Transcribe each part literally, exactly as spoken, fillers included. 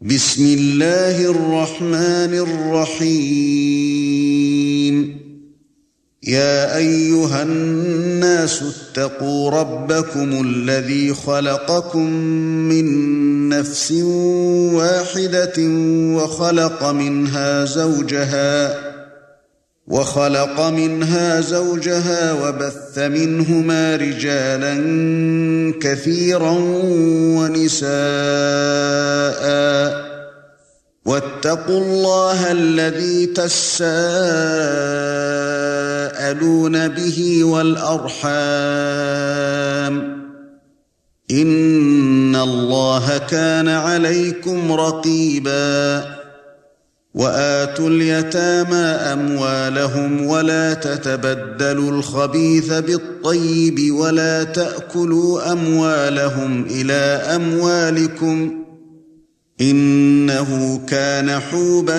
بسم الله الرحمن الرحيم يا أيها الناس اتقوا ربكم الذي خلقكم من نفس واحدة وخلق منها زوجها وخلق منها زوجها وبث منهما رجالا كثيرا ونساء واتقوا الله الذي تساءلون به والأرحام إن الله كان عليكم رقيبا وآتوا اليتامى أموالهم ولا تتبدلوا الخبيث بالطيب ولا تأكلوا أموالهم إلى أموالكم إنه كان حوبا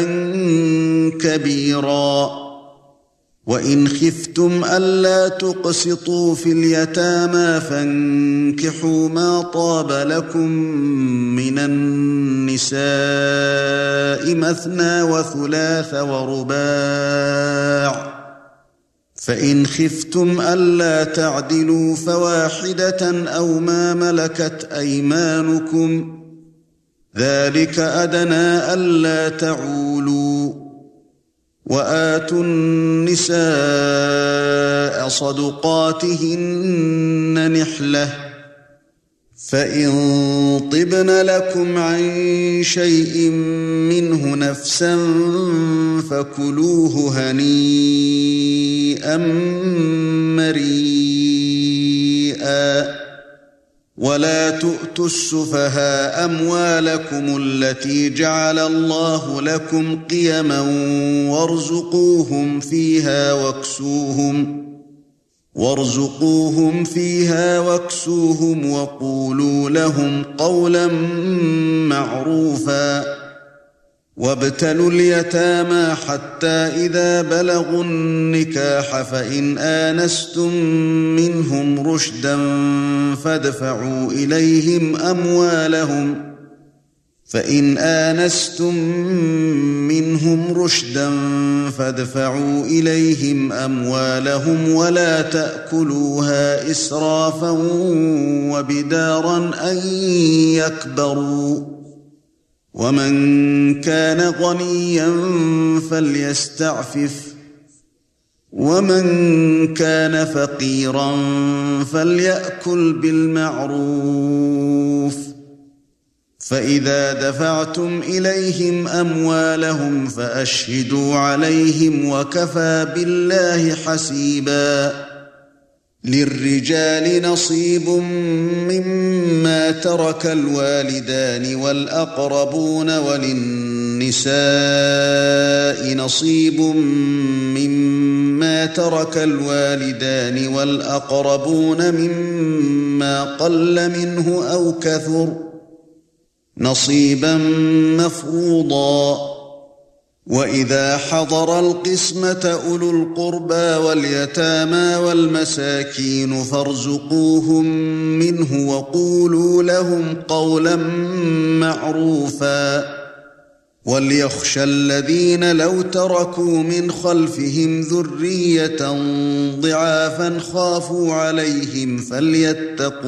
كبيرا وإن خفتم ألا تقسطوا في اليتامى فانكحوا ما طاب لكم من النساء مثنى وثلاث ورباع فإن خفتم ألا تعدلوا فواحدة أو ما ملكت أيمانكم ذلك أدنى ألا تعولوا وآتوا النساء صدقاتهن نحلة فإن طبن لكم عن شيء منه نفسا فكلوه هنيئا مريئا ولا تؤتوا السفهاء أموالكم التي جعل الله لكم قيما وارزقوهم فيها واكسوهم وارزقوهم فيها واكسوهم وقولوا لهم قولا معروفا وابتلوا اليتامى حتى إذا بلغوا النكاح فإن آنستم منهم رشدا فادفعوا إليهم أموالهم فإن آنستم منهم رشدا فادفعوا إليهم أموالهم ولا تأكلوها إسرافا وبدارا أن يكبروا ومن كان غنيا فليستعفف ومن كان فقيرا فليأكل بالمعروف فإذا دفعتم إليهم أموالهم فأشهدوا عليهم وكفى بالله حسيبا للرجال نصيب مما ترك الوالدان والأقربون وللنساء نصيب مما ترك الوالدان والأقربون مما قل منه أو كثر نصيبا مفروضا وإذا حضر القسمة أولو القربى واليتامى والمساكين فارزقوهم منه وقولوا لهم قولا معروفا وليخشى الذين لو تركوا من خلفهم ذرية ضعافا خافوا عليهم فليتقوا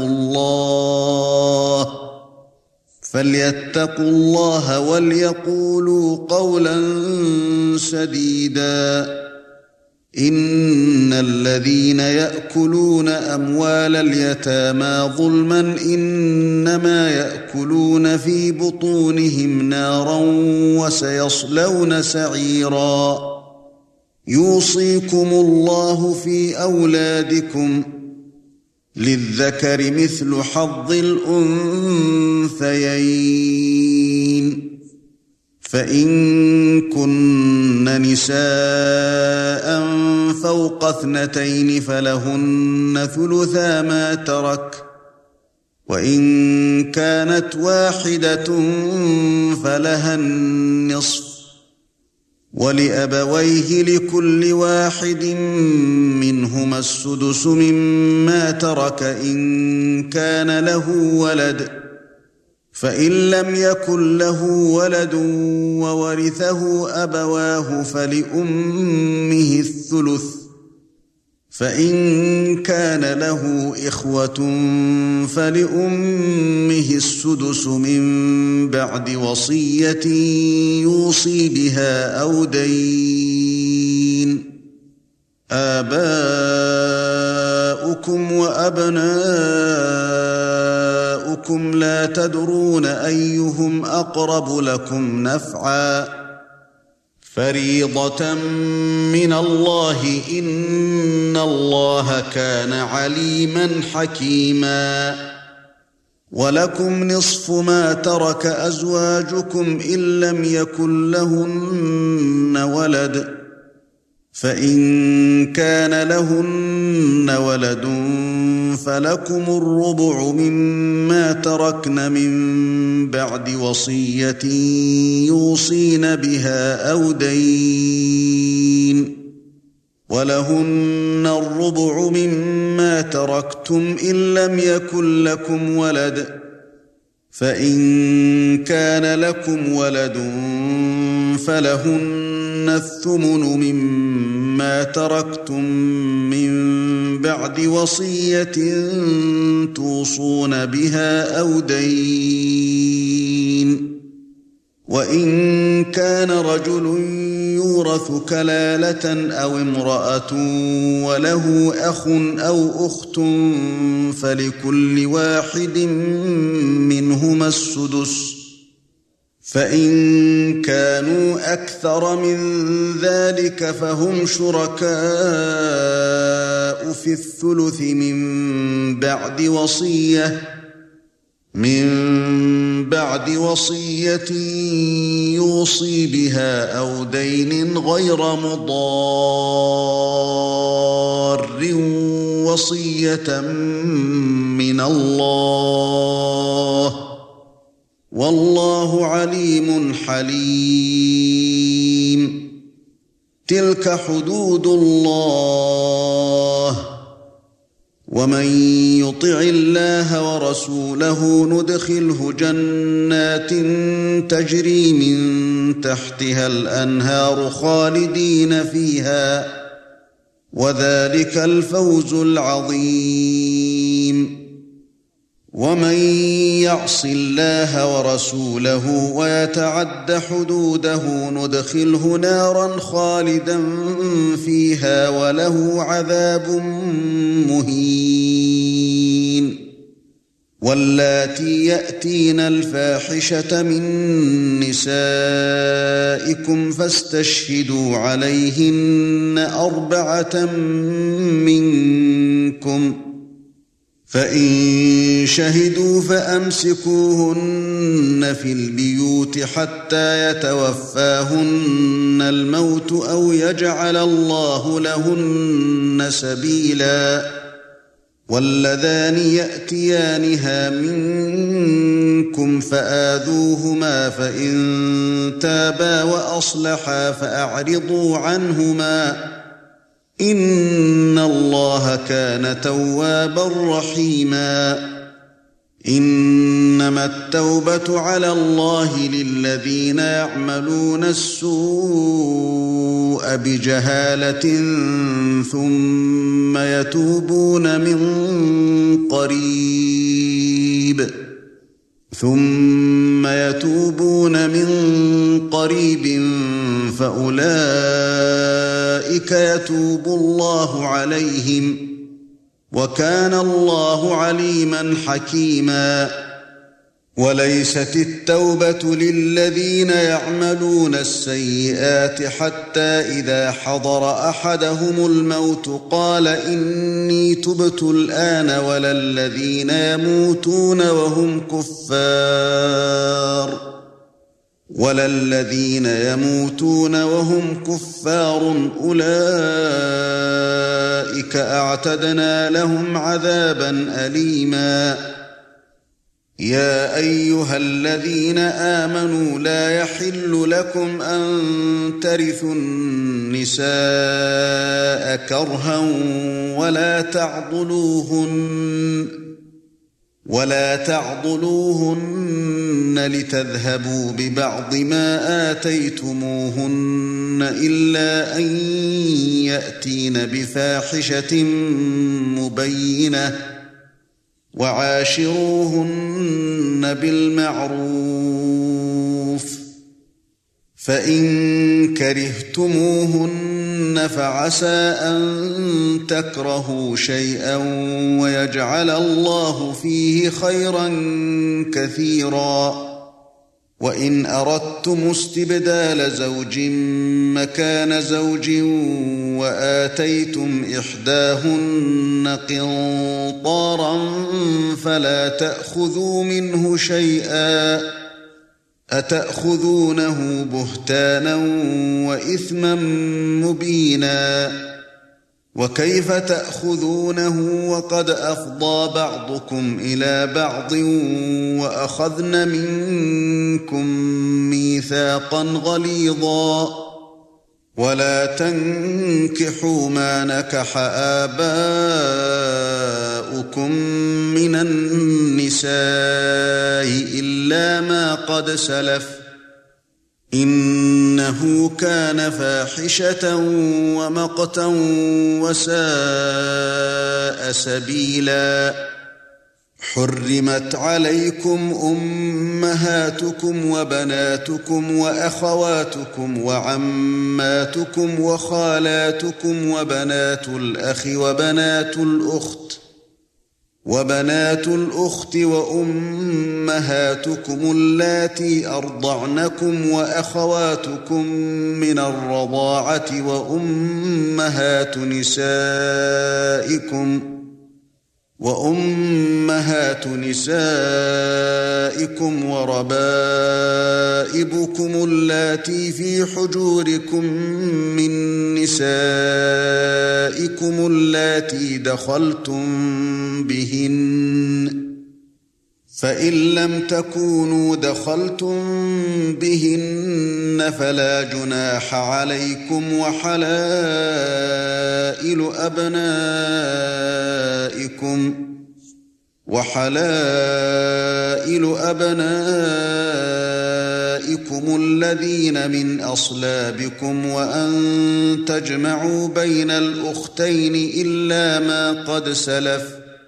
الله فليتقوا الله وليقولوا قولا سديدا إن الذين يأكلون أموال اليتامى ظلما إنما يأكلون في بطونهم نارا وسيصلون سعيرا يوصيكم الله في أولادكم للذكر مثل حظ الأنثيين فإن كن نساء فوق اثنتين فلهن ثلثا ما ترك وإن كانت واحدة فلها النصف ولأبويه لكل واحد منهما السدس مما ترك إن كان له ولد فإن لم يكن له ولد وورثه أبواه فلأمه الثلث فإن كان له إخوة فلأمه السدس من بعد وصية يوصي بها أو دين. آباؤكم وأبناؤكم لا تدرون أيهم أقرب لكم نفعا فريضة من الله إن الله كان عليما حكيما. ولكم نصف ما ترك أزواجكم إن لم يكن لهن ولد فإن كان لهن ولد فلكم الربع مما تركن من بعد وصية يوصين بها أو دين. ولهن الربع مما تركتم إن لم يكن لكم ولد فإن كان لكم ولد فلهن الثمن مما تركتم من بعد وصية توصون بها أو دين. وإن كان رجل يورث كلالة أو امرأة وله أخ أو أخت فلكل واحد منهما السدس فإن كانوا أكثر من ذلك فهم شركاء في الثلث من بعد وصية من بعد وصية يوصي بها أو دين غير مضار وصية من الله والله عليم حليم. تلك حدود الله ومن يطع الله ورسوله ندخله جنات تجري من تحتها الأنهار خالدين فيها وذلك الفوز العظيم. ومن يعص الله ورسوله ويتعد حدوده ندخله نارا خالدا فيها وله عذاب مهين. واللاتي يأتين الفاحشة من نسائكم فاستشهدوا عليهن أربعة منكم فإن شهدوا فأمسكوهن في البيوت حتى يتوفاهن الموت أو يجعل الله لهن سبيلا. واللذان يأتيانها منكم فآذوهما فإن تابا وأصلحا فأعرضوا عنهما إن الله كان توابا رحيما. إنما التوبة على الله للذين يعملون السوء بجهالة ثم يتوبون من قريب ثم يتوبون من قريب فأولئك يتوب الله عليهم وكان الله عليما حكيما. وليست التوبة للذين يعملون السيئات حتى إذا حضر أحدهم الموت قال إني تبت الآن ولا الذين يموتون وهم كفار ولا الذين يموتون وهم كفار أولئك أعتدنا لهم عذابا أليما. يا أيها الذين آمنوا لا يحل لكم أن ترثوا النساء كرها ولا تعضلوهن ولا تعضلوهن لتذهبوا ببعض ما آتيتموهن إلا أن يأتين بفاحشة مبينة وعاشروهن بالمعروف فإن كرهتموهن فعسى أن تكرهوا شيئا ويجعل الله فيه خيرا كثيرا وإن أردتم استبدال زوج مكان زوج وآتيتم إحداهن قنطارا فلا تأخذوا منه شيئا أتأخذونه بهتانا وإثما مبينا وكيف تأخذونه وقد أفضى بعضكم إلى بعض وأخذن منكم ميثاقا غليظا ولا تنكحوا ما نكح آباؤكم من النساء إلا ما قد سلف إنه كان فاحشة ومقتا وساء سبيلا حرمت عليكم أمهاتكم وبناتكم وأخواتكم وعماتكم وخالاتكم وبنات الأخ وبنات الأخت وبنات الأخت وأمهاتكم اللاتي أرضعنكم وأخواتكم من الرضاعة وأمهات نسائكم وأمهات نسائكم وربائبكم اللاتي في حجوركم من نسائكم اللاتي دخلتم بهن فإن لم تكونوا دخلتم بهن فلا جناح عليكم وحلائل أبنائكم وحلائل أبنائكم الذين من أصلابكم وأن تجمعوا بين الأختين إلا ما قد سلف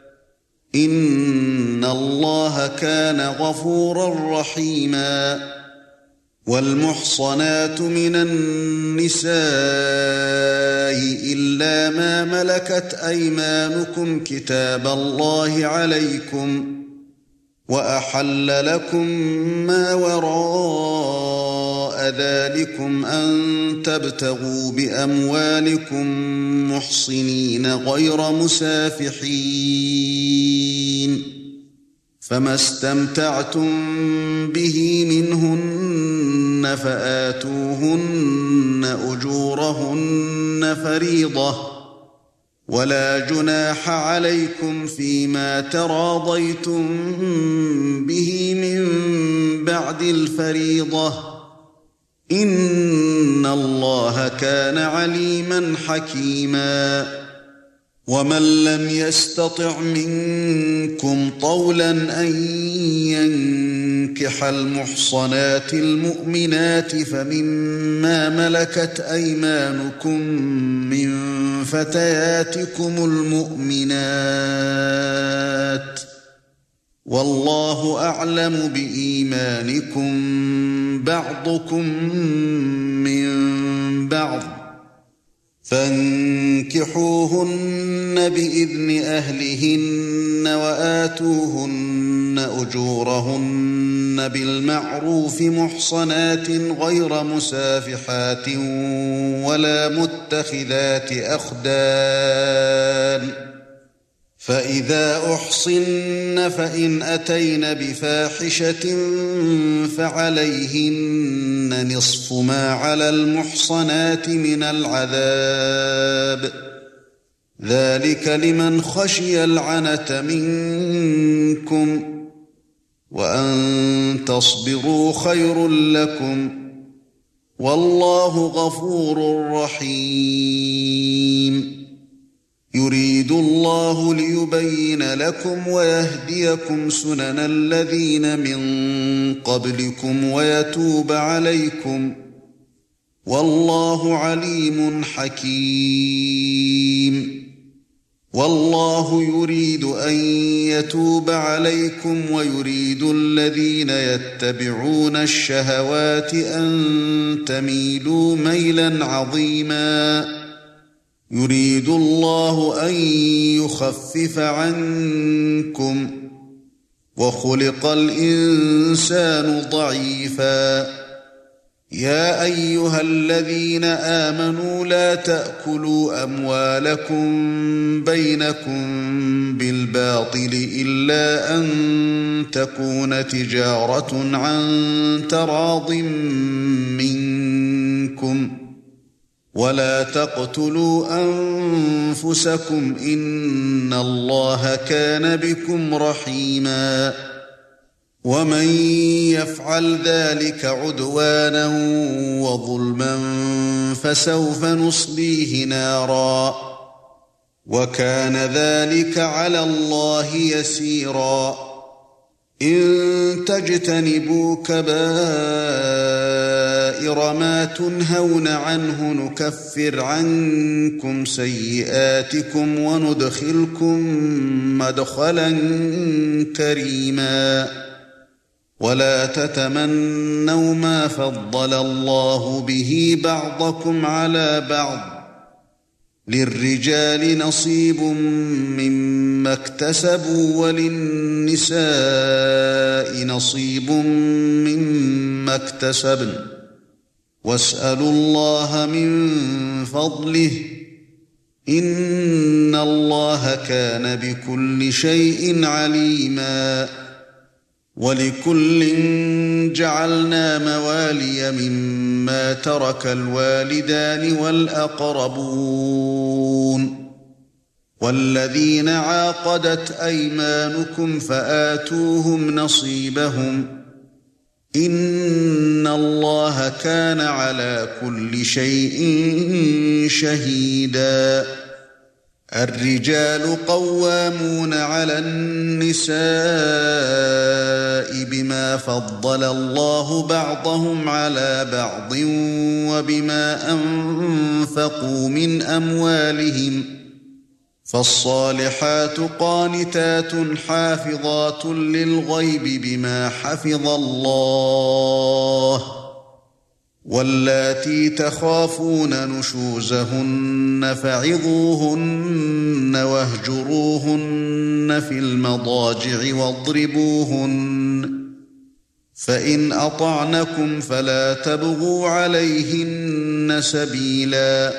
إن الله كان غفورا رحيما والمحصنات من النساء إلا ما ملكت أيمانكم كتاب الله عليكم وأحل لكم ما وراء ذلكم أن تبتغوا بأموالكم محصنين غير مسافحين فما استمتعتم به منهن فآتوهن أجورهن فريضة ولا جناح عليكم فيما تراضيتم به من بعد الفريضة إن الله كان عليما حكيما ومن لم يستطع منكم طولا أن ينكح المحصنات المؤمنات فمما ملكت أيمانكم من فتياتكم المؤمنات والله أعلم بإيمانكم بعضكم من بعض فانكحوهن بإذن أهلهن وآتوهن أجورهن بالمعروف محصنات غير مسافحات ولا متخذات أخدان فإذا أحصن فإن أتين بفاحشة فعليهن نصف ما على المحصنات من العذاب ذلك لمن خشي العنة منكم وأن تصبروا خير لكم والله غفور رحيم يريد الله ليبين لكم ويهديكم سنن الذين من قبلكم ويتوب عليكم والله عليم حكيم والله يريد أن يتوب عليكم ويريد الذين يتبعون الشهوات أن تميلوا ميلا عظيما يريد الله أن يخفف عنكم وخلق الإنسان ضعيفا يا أيها الذين آمنوا لا تأكلوا أموالكم بينكم بالباطل إلا أن تكون تجارة عن تراض منكم ولا تقتلوا أنفسكم إن الله كان بكم رحيما ومن يفعل ذلك عدوانا وظلما فسوف نصليه نارا وكان ذلك على الله يسيرا إن تجتنبوا كبائر ما تنهون عنه نكفر عنكم سيئاتكم وندخلكم مدخلا كريما ولا تتمنوا ما فضل الله به بعضكم على بعض للرجال نصيب مما اكتسبوا وللنساء نصيب مما اكتسبن واسألوا الله من فضله إن الله كان بكل شيء عليما ولكل جعلنا موالي مما ترك الوالدان والأقربون والذين عاقدت أيمانكم فآتوهم نصيبهم إن الله كان على كل شيء شهيدا الرجال قوامون على النساء بما فضل الله بعضهم على بعض وبما أنفقوا من أموالهم فالصالحات قانتات حافظات للغيب بما حفظ الله واللاتي تخافون نشوزهن فعظوهن واهجروهن في المضاجع واضربوهن فإن أطعنكم فلا تبغوا عليهن سبيلا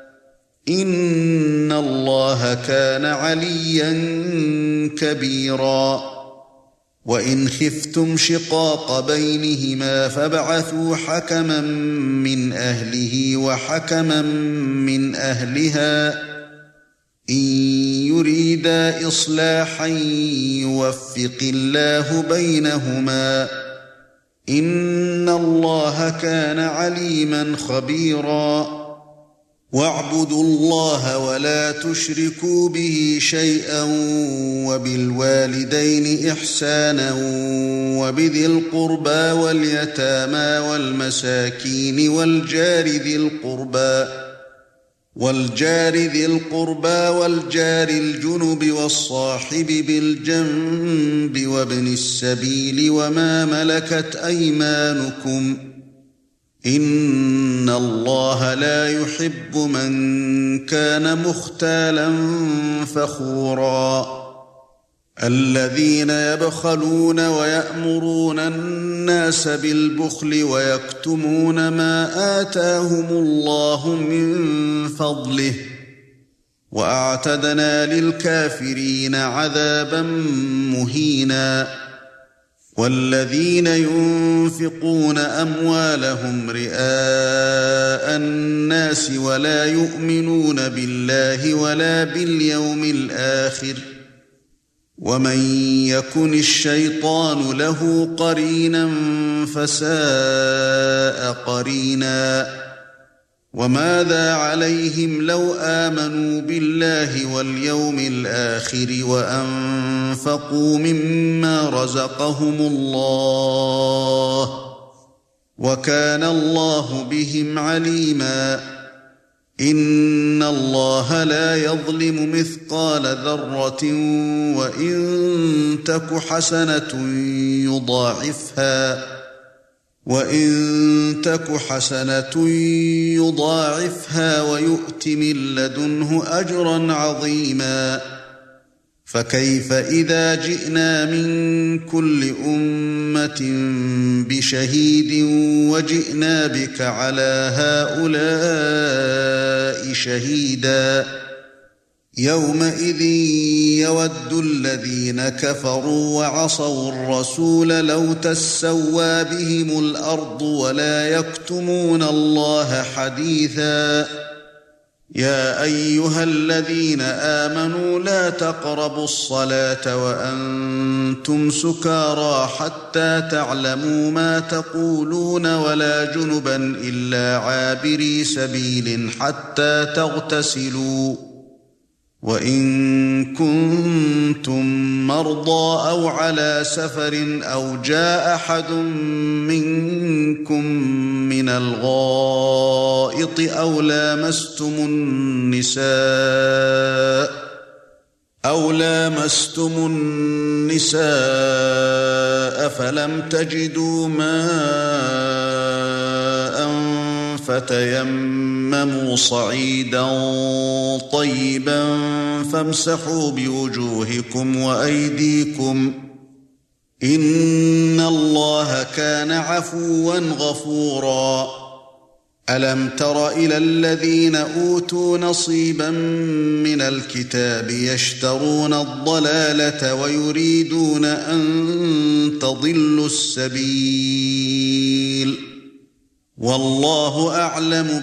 إن الله كان عليا كبيرا وإن خفتم شقاق بينهما فابعثوا حكما من أهله وحكما من أهلها إن يريدا إصلاحا يوفق الله بينهما إن الله كان عليما خبيرا واعبدوا الله ولا تشركوا به شيئا وبالوالدين إحسانا وبذي القربى واليتامى والمساكين والجار ذي القربى والجار ذي القربى والجار الجنب والصاحب بالجنب وابن السبيل وما ملكت أيمانكم إن الله لا يحب من كان مختالا فخورا الذين يبخلون ويأمرون الناس بالبخل ويكتمون ما آتاهم الله من فضله وأعتدنا للكافرين عذابا مهينا والذين ينفقون أموالهم رئاء الناس ولا يؤمنون بالله ولا باليوم الآخر ومن يكن الشيطان له قرينا فساء قرينا وماذا عليهم لو آمنوا بالله واليوم الآخر وأنفقوا مما رزقهم الله وكان الله بهم عليما إن الله لا يظلم مثقال ذرة وإن تك حسنة يضاعفها وإن تك حسنة يضاعفها ويؤت من لدنه أجرا عظيما فكيف إذا جئنا من كل أمة بشهيد وجئنا بك على هؤلاء شهيدا يومئذ يود الذين كفروا وعصوا الرسول لو تسوى بهم الأرض ولا يكتمون الله حديثا يا أيها الذين آمنوا لا تقربوا الصلاة وأنتم سكارى حتى تعلموا ما تقولون ولا جنبا إلا عابري سبيل حتى تغتسلوا وإن كنتم مرضى أو على سفر أو جاء أحد منكم من الغائط أو لامستم النساء أو لامستم النساء فلم تجدوا ماء فتيمموا صعيدا طيبا فامسحوا بوجوهكم وأيديكم إن الله كان عفوا غفورا ألم تر إلى الذين أوتوا نصيبا من الكتاب يشترون الضلالة ويريدون أن تضلوا السبيل والله أعلم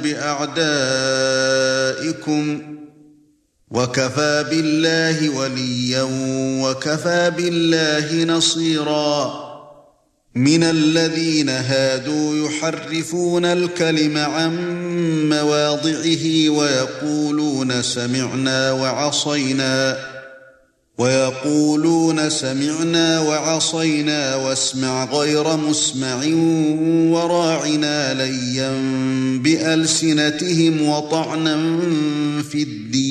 بأعدائكم وكفى بالله وليا وكفى بالله نصيرا من الذين هادوا يحرفون الكلم عن مواضعه ويقولون سمعنا وعصينا ويقولون سمعنا وعصينا واسمع غير مسمع وراعنا ليا بألسنتهم وطعنا في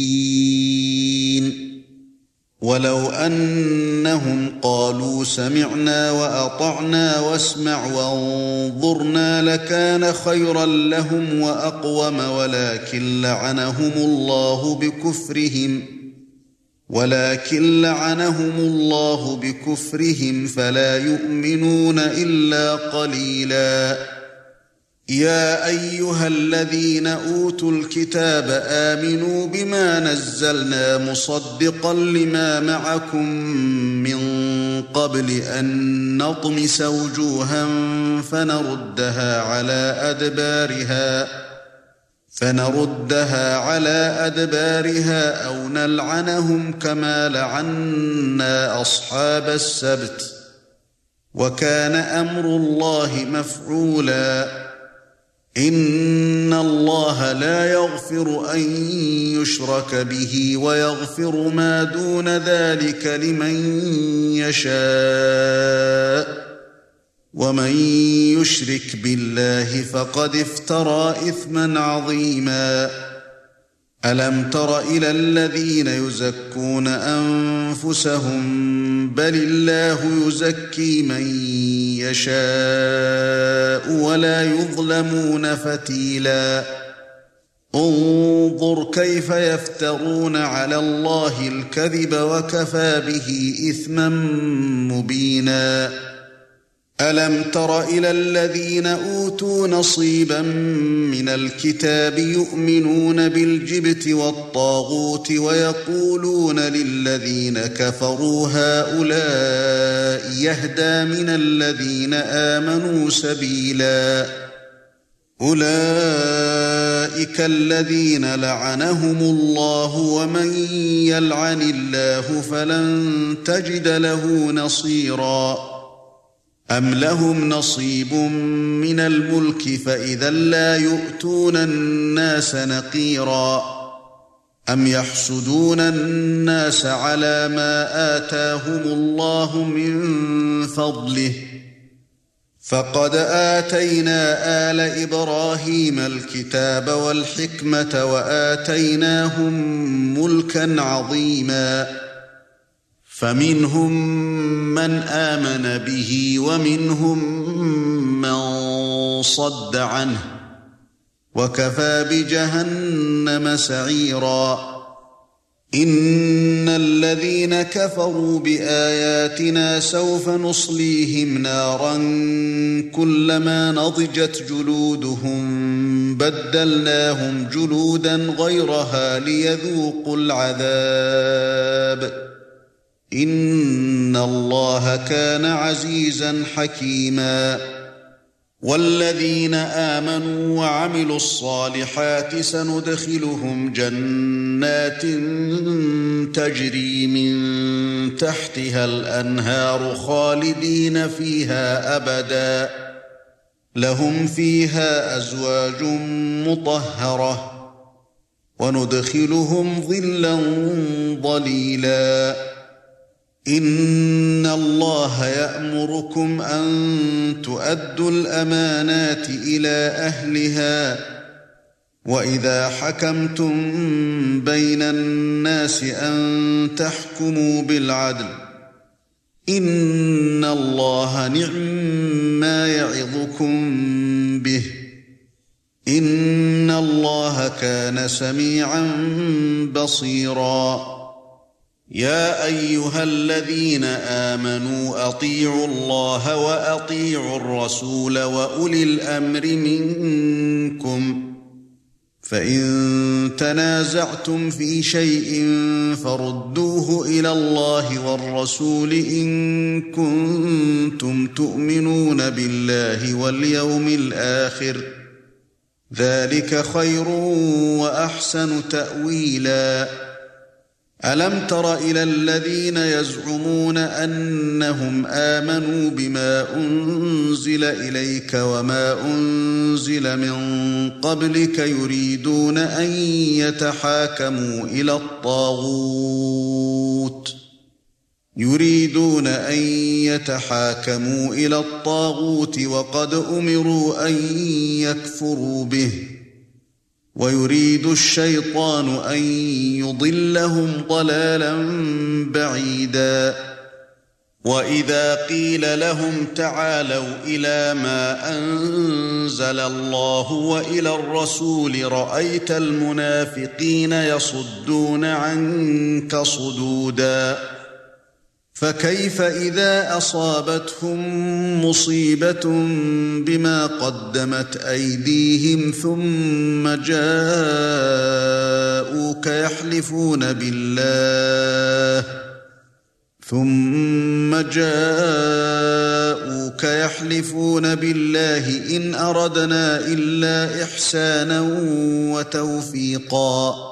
الدين ولو أنهم قالوا سمعنا وأطعنا واسمع وانظرنا لكان خيرا لهم وأقوم ولكن لعنهم الله بكفرهم ولكن لعنهم الله بكفرهم فلا يؤمنون إلا قليلا يا أيها الذين أوتوا الكتاب آمنوا بما نزلنا مصدقا لما معكم من قبل أن نطمس وجوها فنردها على أدبارها فنردها على أدبارها أو نلعنهم كما لعنا أصحاب السبت وكان أمر الله مفعولا إن الله لا يغفر أن يشرك به ويغفر ما دون ذلك لمن يشاء ومن يشرك بالله فقد افترى إثما عظيما ألم تر إلى الذين يزكون أنفسهم بل الله يزكي من يشاء ولا يظلمون فتيلا انظر كيف يفترون على الله الكذب وكفى به إثما مبينا ألم تر إلى الذين أوتوا نصيبا من الكتاب يؤمنون بالجبت والطاغوت ويقولون للذين كفروا هؤلاء يهدى من الذين آمنوا سبيلا أولئك الذين لعنهم الله ومن يلعن الله فلن تجد له نصيرا أَمْ لَهُمْ نَصِيبٌ مِنَ الْمُلْكِ فَإِذًا لَّا يُؤْتُونَ النَّاسَ نَقِيرًا أَمْ يَحْسُدُونَ النَّاسَ عَلَى مَا آتَاهُمُ اللَّهُ مِنْ فَضْلِهِ فَقَدْ آتَيْنَا آلَ إِبْرَاهِيمَ الْكِتَابَ وَالْحِكْمَةَ وَآتَيْنَاهُمْ مُلْكًا عَظِيمًا فَمِنْهُمْ مَنْ آمَنَ بِهِ وَمِنْهُمْ مَنْ صَدَّ عَنْهُ وَكَفَى بِجَهَنَّمَ سَعِيرًا إِنَّ الَّذِينَ كَفَرُوا بِآيَاتِنَا سَوْفَ نُصْلِيهِمْ نَارًا كُلَّمَا نَضِجَتْ جُلُودُهُمْ بَدَّلْنَاهُمْ جُلُودًا غَيْرَهَا لِيَذُوقُوا الْعَذَابَ إِنَّ اللَّهَ كَانَ عَزِيزًا حَكِيمًا وَالَّذِينَ آمَنُوا وَعَمِلُوا الصَّالِحَاتِ سَنُدْخِلُهُمْ جَنَّاتٍ تَجْرِي مِنْ تَحْتِهَا الْأَنْهَارُ خَالِدِينَ فِيهَا أَبَدًا لَهُمْ فِيهَا أَزْوَاجٌ مُطَهَّرَةٌ وَنُدْخِلُهُمْ ظِلًّا ظَلِيلًا إِنَّ اللَّهَ يَأْمُرُكُمْ أَن تُؤَدُّوا الْأَمَانَاتِ إِلَى أَهْلِهَا وَإِذَا حَكَمْتُم بَيْنَ النَّاسِ أَن تَحْكُمُوا بِالْعَدْلِ إِنَّ اللَّهَ نِعْمَّا يَعِظُكُم بِهِ إِنَّ اللَّهَ كَانَ سَمِيعًا بَصِيرًا يَا أَيُّهَا الَّذِينَ آمَنُوا أَطِيعُوا اللَّهَ وَأَطِيعُوا الرَّسُولَ وَأُولِي الْأَمْرِ مِنكُمْ فَإِن تَنَازَعْتُمْ فِي شَيْءٍ فَرُدُّوهُ إِلَى اللَّهِ وَالرَّسُولِ إِن كُنتُمْ تُؤْمِنُونَ بِاللَّهِ وَالْيَوْمِ الْآخِرِ ذَلِكَ خَيْرٌ وَأَحْسَنُ تَأْوِيلًا أَلَمْ تَرَ إِلَى الَّذِينَ يَزْعُمُونَ أَنَّهُمْ آمَنُوا بِمَا أُنْزِلَ إِلَيْكَ وَمَا أُنْزِلَ مِنْ قَبْلِكَ يُرِيدُونَ أَنْ يَتَحَاكَمُوا إِلَى الطَّاغُوتِ يُرِيدُونَ أَنْ يَتَحَاكَمُوا إِلَى الطَّاغُوتِ وَقَدْ أُمِرُوا أَنْ يَكْفُرُوا بِهِ وَيُرِيدُ الشَّيْطَانُ أَن يُضِلَّهُمْ ضَلَالًا بَعِيدًا وَإِذَا قِيلَ لَهُمْ تَعَالَوْا إِلَى مَا أَنزَلَ اللَّهُ وَإِلَى الرَّسُولِ رَأَيْتَ الْمُنَافِقِينَ يَصُدُّونَ عَنكَ صُدُودًا فَكَيْفَ إِذَا أَصَابَتْهُم مُّصِيبَةٌ بِمَا قَدَّمَتْ أَيْدِيهِمْ ثُمَّ جَاءُوكَ يَحْلِفُونَ بِاللَّهِ ثُمَّ جَاءُوكَ يَحْلِفُونَ بِاللَّهِ إِنْ أَرَدْنَا إِلَّا إِحْسَانًا وَتَوْفِيقًا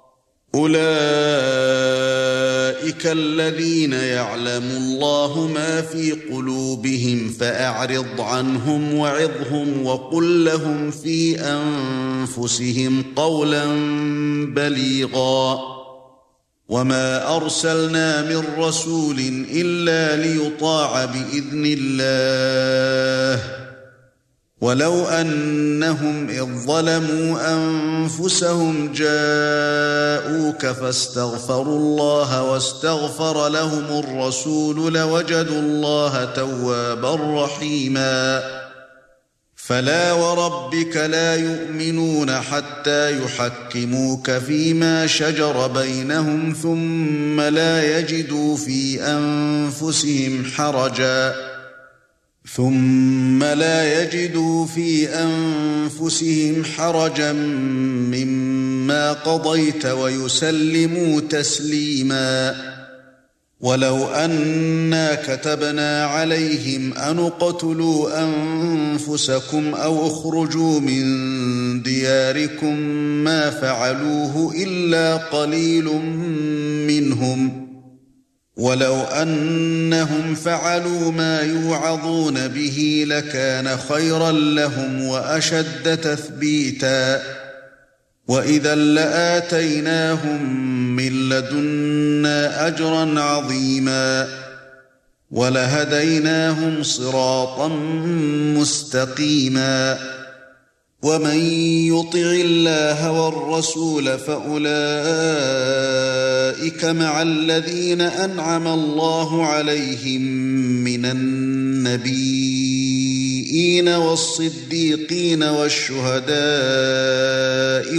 أُولَئِكَ الَّذِينَ يَعْلَمُ اللَّهُ مَا فِي قُلُوبِهِمْ فَأَعْرِضْ عَنْهُمْ وَعِظْهُمْ وَقُل لَّهُمْ فِي أَنفُسِهِمْ قَوْلًا بَلِيغًا وَمَا أَرْسَلْنَا مِن رَّسُولٍ إِلَّا لِيُطَاعَ بِإِذْنِ اللَّهِ وَلَوْ أَنَّهُمْ إِذ ظَّلَمُوا أَنفُسَهُمْ جَاءُوكَ فَاسْتَغْفَرُوا اللَّهَ وَاسْتَغْفَرَ لَهُمُ الرَّسُولُ لَوَجَدُوا اللَّهَ تَوَّابًا رَّحِيمًا فَلَا وَرَبِّكَ لَا يُؤْمِنُونَ حَتَّى يُحَكِّمُوكَ فِيمَا شَجَرَ بَيْنَهُمْ ثُمَّ لَا يَجِدُوا فِي أَنفُسِهِمْ حَرَجًا ثُمَّ لَا يَجِدُوا فِي أَنفُسِهِمْ حَرَجًا مِّمَّا قَضَيْتَ وَيُسَلِّمُوا تَسْلِيمًا وَلَوْ أَنَّا كَتَبْنَا عَلَيْهِمْ أَنِ اقْتُلُوا أَنفُسَكُمْ أَوْ اخْرُجُوا مِنْ دِيَارِكُمْ مَا فَعَلُوهُ إِلَّا قَلِيلٌ مِّنْهُمْ ولو أنهم فعلوا ما يوعظون به لكان خيرا لهم وأشد تثبيتا وإذا لآتيناهم من لدنا أجرا عظيما ولهديناهم صراطا مستقيما ومن يطع الله والرسول فأولئك مع الذين أنعم الله عليهم من النبيين والصديقين والشهداء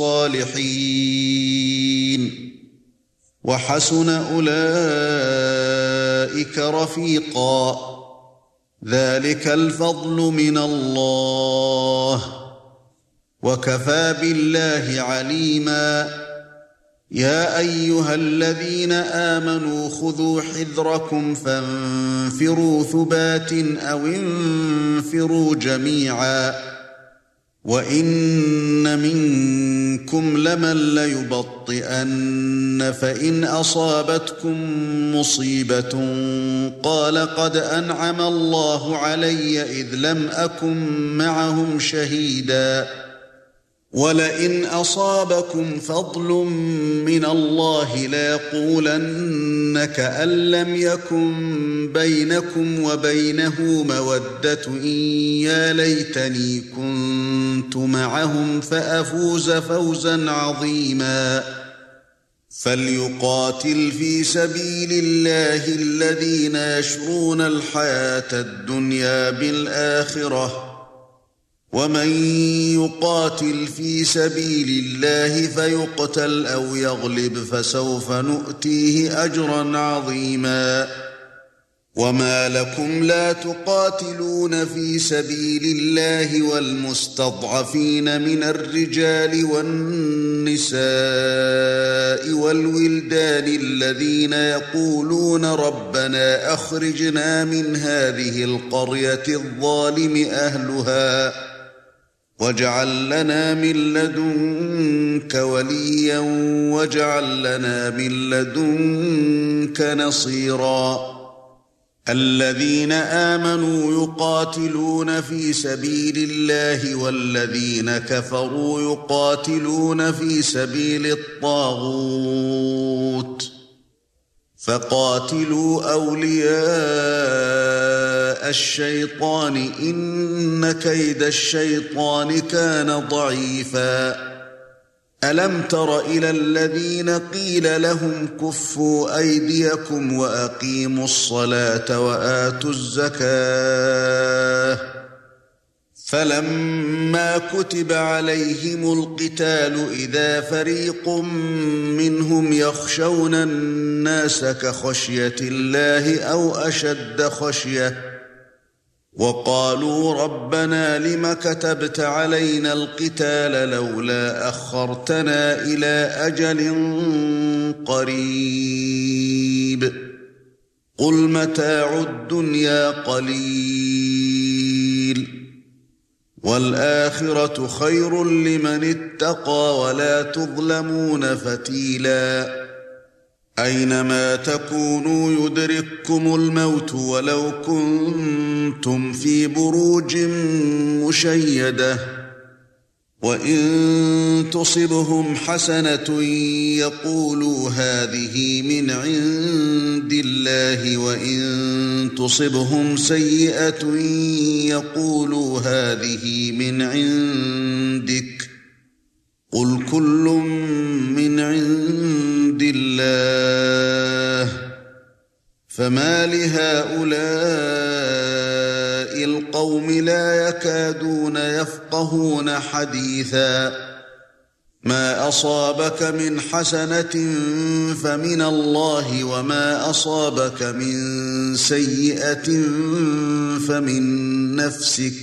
والصالحين وحسن أولئك رفيقا ذلك الفضل من الله وكفى بالله عليما يا أيها الذين آمنوا خذوا حذركم فانفروا ثبات أو انفروا جميعا وإن منكم لمن ليبطئن فإن أصابتكم مصيبة قال قد أنعم الله علي إذ لم أكن معهم شهيدا ولئن أصابكم فضل من الله ليقولن كأن لم يكن بينكم وبينه مودة إن يا ليتني كنت معهم فأفوز فوزا عظيما فليقاتل في سبيل الله الذين يشرون الحياة الدنيا بالآخرة ومن يقاتل في سبيل الله فيقتل أو يغلب فسوف نؤتيه أجرا عظيما وما لكم لا تقاتلون في سبيل الله والمستضعفين من الرجال والنساء والولدان الذين يقولون ربنا أخرجنا من هذه القرية الظالم أهلها واجعل لنا من لدنك وليا واجعل لنا من لدنك نصيرا الذين آمنوا يقاتلون في سبيل الله والذين كفروا يقاتلون في سبيل الطاغوت فقاتلوا أولياء الشيطان إن كيد الشيطان كان ضعيفا ألم تر إلى الذين قيل لهم كفوا أيديكم وأقيموا الصلاة وآتوا الزكاة فلما كتب عليهم القتال إذا فريق منهم يخشون الناس كخشية الله أو أشد خشية وقالوا ربنا لم كتبت علينا القتال لولا أخرتنا إلى أجل قريب قل متاع الدنيا قليل والآخرة خير لمن اتقى ولا تظلمون فتيلا أينما تكونوا يدرككم الموت ولو كنتم في بروج مشيدة وإن تصبهم حسنة يقولوا هذه من عند الله وإن تصبهم سيئة يقولوا هذه من عندك قل كل من عند الله فما لهؤلاء القوم لا يكادون يفقهون حديثا ما أصابك من حسنة فمن الله وما أصابك من سيئة فمن نفسك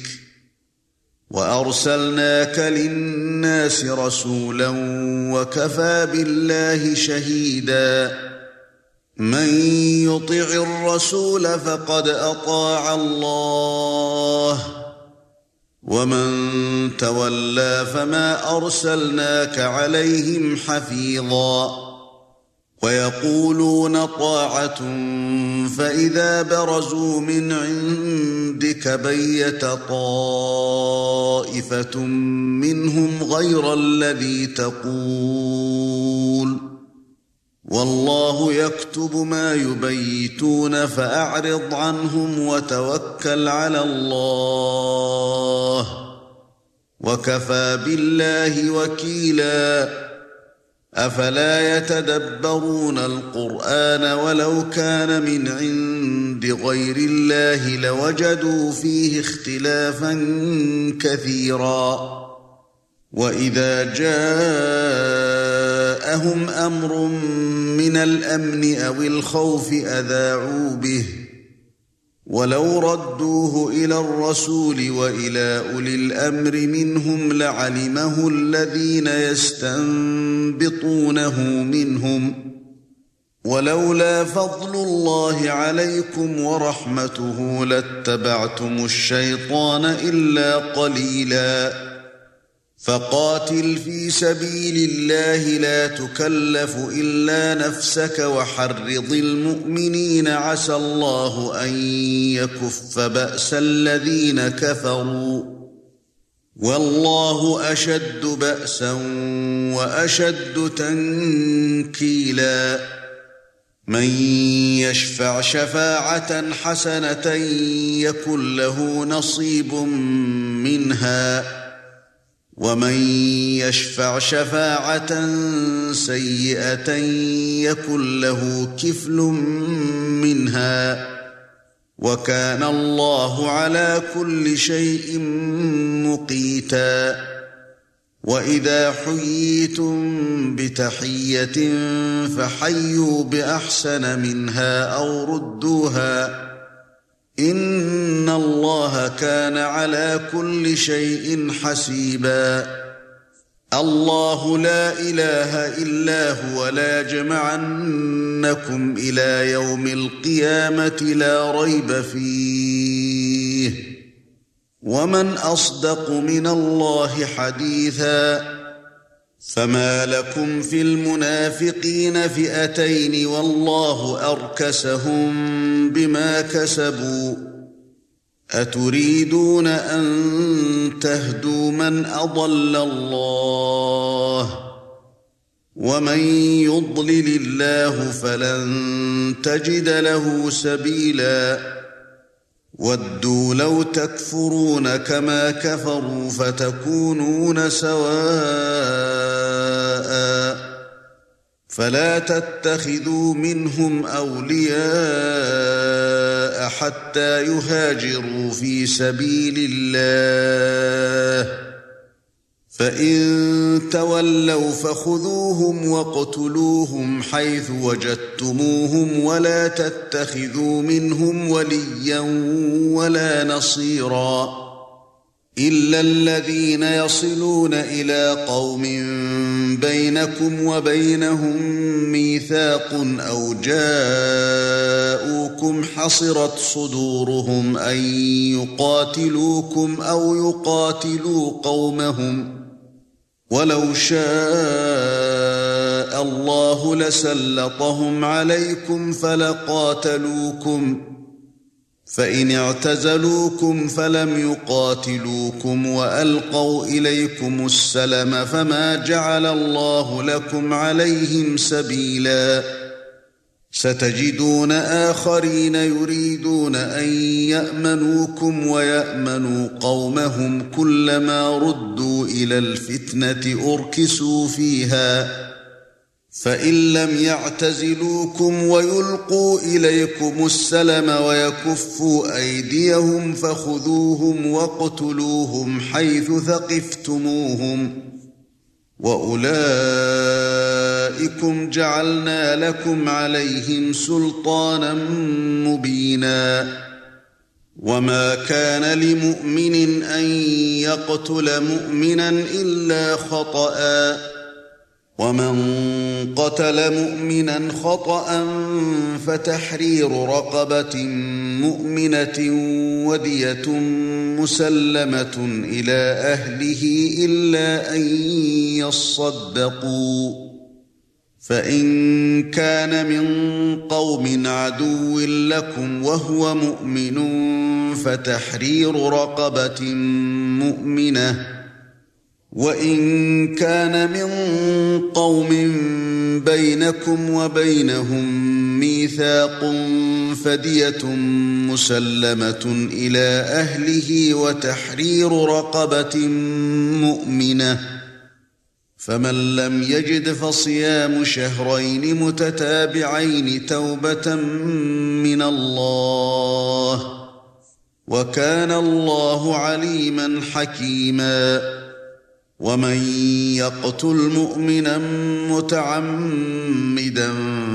وأرسلناك للناس رسولا وكفى بالله شهيدا من يطع الرسول فقد أطاع الله ومن تولى فما أرسلناك عليهم حفيظا ويقولون طاعة فإذا برزوا من عندك بيت طائفة منهم غير الذي تقول والله يكتب ما يبيتون فأعرض عنهم وتوكل على الله وكفى بالله وكيلا أفلا يتدبرون القرآن ولو كان من عند غير الله لوجدوا فيه اختلافا كثيرا وإذا جاءهم أمر من الأمن أو الخوف أذاعوا به ولو ردوه إلى الرسول وإلى أولي الأمر منهم لعلمه الذين يستنبطونه منهم ولولا فضل الله عليكم ورحمته لاتبعتم الشيطان إلا قليلا فقاتل في سبيل الله لا تكلف إلا نفسك وحرض المؤمنين عسى الله أن يكف بأس الذين كفروا والله أشد بأسا وأشد تنكيلا من يشفع شفاعة حسنة يكن له نصيب منها ومن يشفع شفاعة سيئة يكن له كفل منها وكان الله على كل شيء مقيتا وإذا حييتم بتحية فحيوا بأحسن منها أو ردوها إن الله كان على كل شيء حسيبا الله لا إله إلا هو لا يجمعنكم إلى يوم القيامة لا ريب فيه ومن أصدق من الله حديثا فما لكم في المنافقين فئتين والله أركسهم بما كسبوا أتريدون أن تهدوا من أضل الله ومن يضلل الله فلن تجد له سبيلا ودوا لو تكفرون كما كفروا فتكونون سواء فلا تتخذوا منهم أولياء حتى يهاجروا في سبيل الله فإن تولوا فخذوهم واقتلوهم حيث وجدتموهم ولا تتخذوا منهم وليا ولا نصيرا إلا الذين يصلون إلى قوم بينكم وبينهم ميثاق أو جاءوكم حصرت صدورهم أن يقاتلوكم أو يقاتلوا قومهم ولو شاء الله لسلطهم عليكم فلقاتلوكم فإن اعتزلوكم فلم يقاتلوكم وألقوا إليكم السلم فما جعل الله لكم عليهم سبيلا ستجدون آخرين يريدون أن يأمنوكم ويأمنوا قومهم كلما ردوا إلى الفتنة أركسوا فيها فإن لم يعتزلوكم ويلقوا إليكم السلم ويكفوا أيديهم فخذوهم واقتلوهم حيث ثقفتموهم وأولئكم جعلنا لكم عليهم سلطانا مبينا وما كان لمؤمن أن يقتل مؤمنا إلا خطأ ومن قتل مؤمنا خطأ فتحرير رقبة مؤمنة ودية مسلمة إلى أهله إلا أن يصدقوا فإن كان من قوم عدو لكم وهو مؤمن فتحرير رقبة مؤمنة، وإن كان من قوم بينكم وبينهم ميثاق فدية مسلمة إلى أهله وتحرير رقبة مؤمنة، فمن لم يجد فصيام شهرين متتابعين توبة من الله، وكان الله عليما حكيما. ومن يقتل مؤمنا متعمدا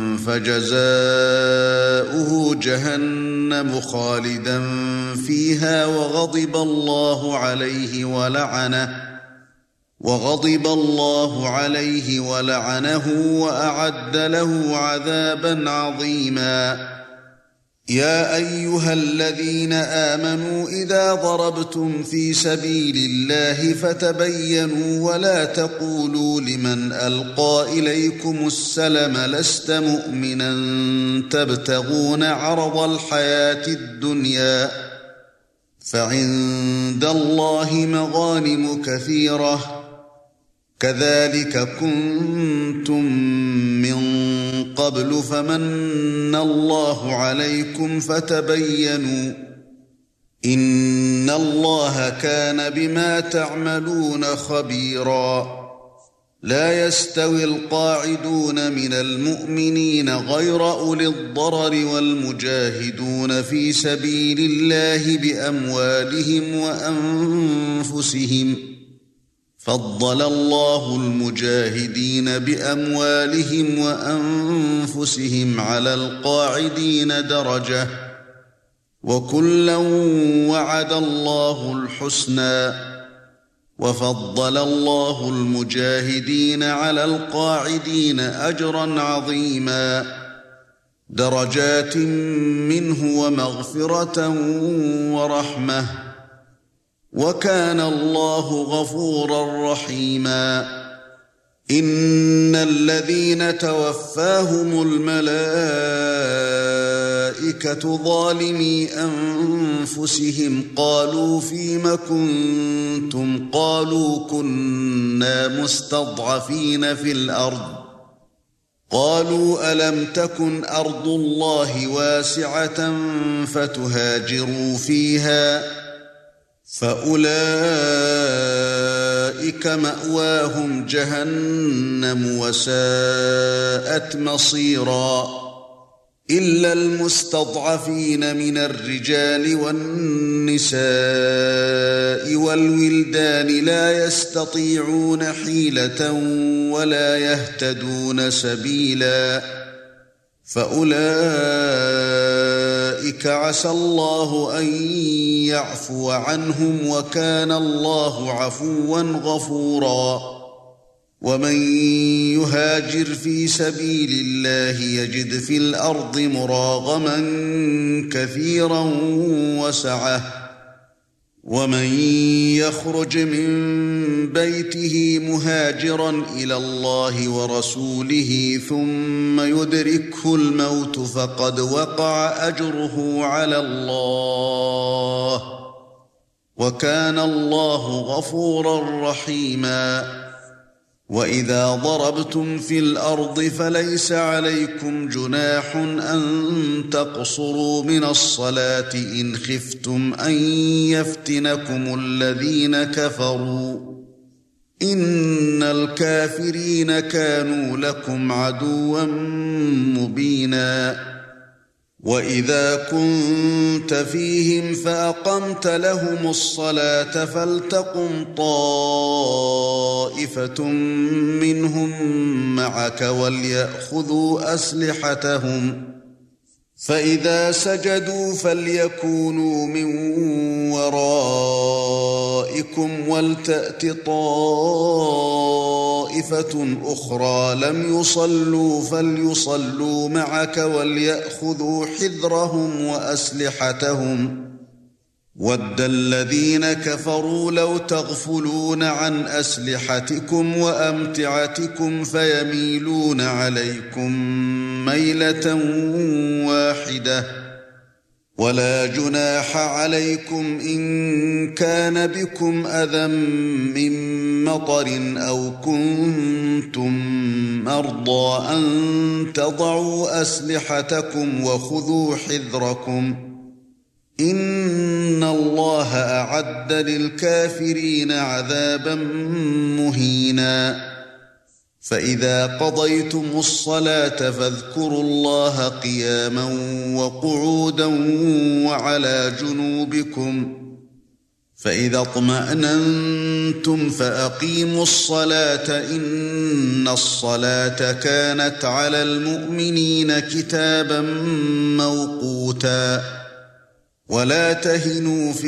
فجزاؤه جهنم خالدا فيها وغضب الله عليه ولعنه وغضب الله عليه ولعنه وأعد له عذابا عظيما. يا أيها الذين آمنوا إذا ضربتم في سبيل الله فتبينوا ولا تقولوا لمن ألقى إليكم السلم لست مؤمنا تبتغون عرض الحياة الدنيا، فعند الله مغانم كثيرة كذلك كنتم من قبل فمن الله عليكم فتبينوا إن الله كان بما تعملون خبيرا. لا يستوي القاعدون من المؤمنين غير أولي الضرر والمجاهدون في سبيل الله بأموالهم وأنفسهم، فضل الله المجاهدين بأموالهم وأنفسهم على القاعدين درجة، وكلا وعد الله الحسنى، وفضل الله المجاهدين على القاعدين أجرا عظيما، درجات منه ومغفرة ورحمة، وكان الله غفورا رحيما. إن الذين توفاهم الملائكة ظالمي أنفسهم قالوا فيم كنتم قالوا كنا مستضعفين في الأرض قالوا ألم تكن أرض الله واسعة فتهاجروا فيها فأولئك مأواهم جهنم وساءت مصيرا إلا المستضعفين من الرجال والنساء والولدان لا يستطيعون حيلة ولا يهتدون سبيلا فأولئك عسى الله أن يعفو عنهم وكان الله عفوا غفورا. ومن يهاجر في سبيل الله يجد في الأرض مراغما كثيرا وسعة، ومن يخرج من بيته مهاجرا إلى الله ورسوله ثم يدركه الموت فقد وقع أجره على الله وكان الله غفورا رحيما. وإذا ضربتم في الأرض فليس عليكم جناح أن تقصروا من الصلاة إن خفتم أن يفتنكم الذين كفروا إن الكافرين كانوا لكم عدوا مبينا. وإذا كنت فيهم فأقمت لهم الصلاة فلتقم طائفة منهم معك وليأخذوا أسلحتهم فإذا سجدوا فليكونوا من ورائكم ولتأت طائفة أخرى لم يصلوا فليصلوا معك وليأخذوا حذرهم وأسلحتهم وَدَّ الَّذِينَ كَفَرُوا لَوْ تَغْفُلُونَ عَنْ أَسْلِحَتِكُمْ وَأَمْتِعَتِكُمْ فَيَمِيلُونَ عَلَيْكُمْ مَيْلَةً وَاحِدَةً وَلَا جُنَاحَ عَلَيْكُمْ إِن كَانَ بِكُمْ أَذًى مِّن مَّطَرٍ أَوْ كُنتُم مَّرْضَىٰ أَن تَضَعُوا أَسْلِحَتَكُمْ وَخُذُوا حِذْرَكُمْ إِنَّ اللَّهَ أَعَدَّ لِلْكَافِرِينَ عَذَابًا مُّهِينًا فَإِذَا قَضَيْتُمُ الصَّلَاةَ فاذكروا اللَّهَ قِيَامًا وَقُعُودًا وَعَلَى جُنُوبِكُمْ فَإِذَا اطْمَأْنَنتُمْ فَأَقِيمُوا الصَّلَاةَ إِنَّ الصَّلَاةَ كَانَتْ عَلَى الْمُؤْمِنِينَ كِتَابًا مَّوْقُوتًا وَلَا تَهِنُوا فِي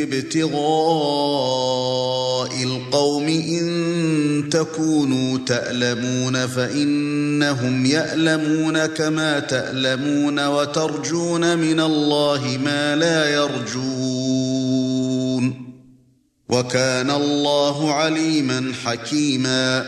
ابْتِغَاءِ الْقَوْمِ إِن تَكُونُوا تَأْلَمُونَ فَإِنَّهُمْ يَأْلَمُونَ كَمَا تَأْلَمُونَ وَتَرْجُونَ مِنَ اللَّهِ مَا لَا يَرْجُونَ وَكَانَ اللَّهُ عَلِيمًا حَكِيمًا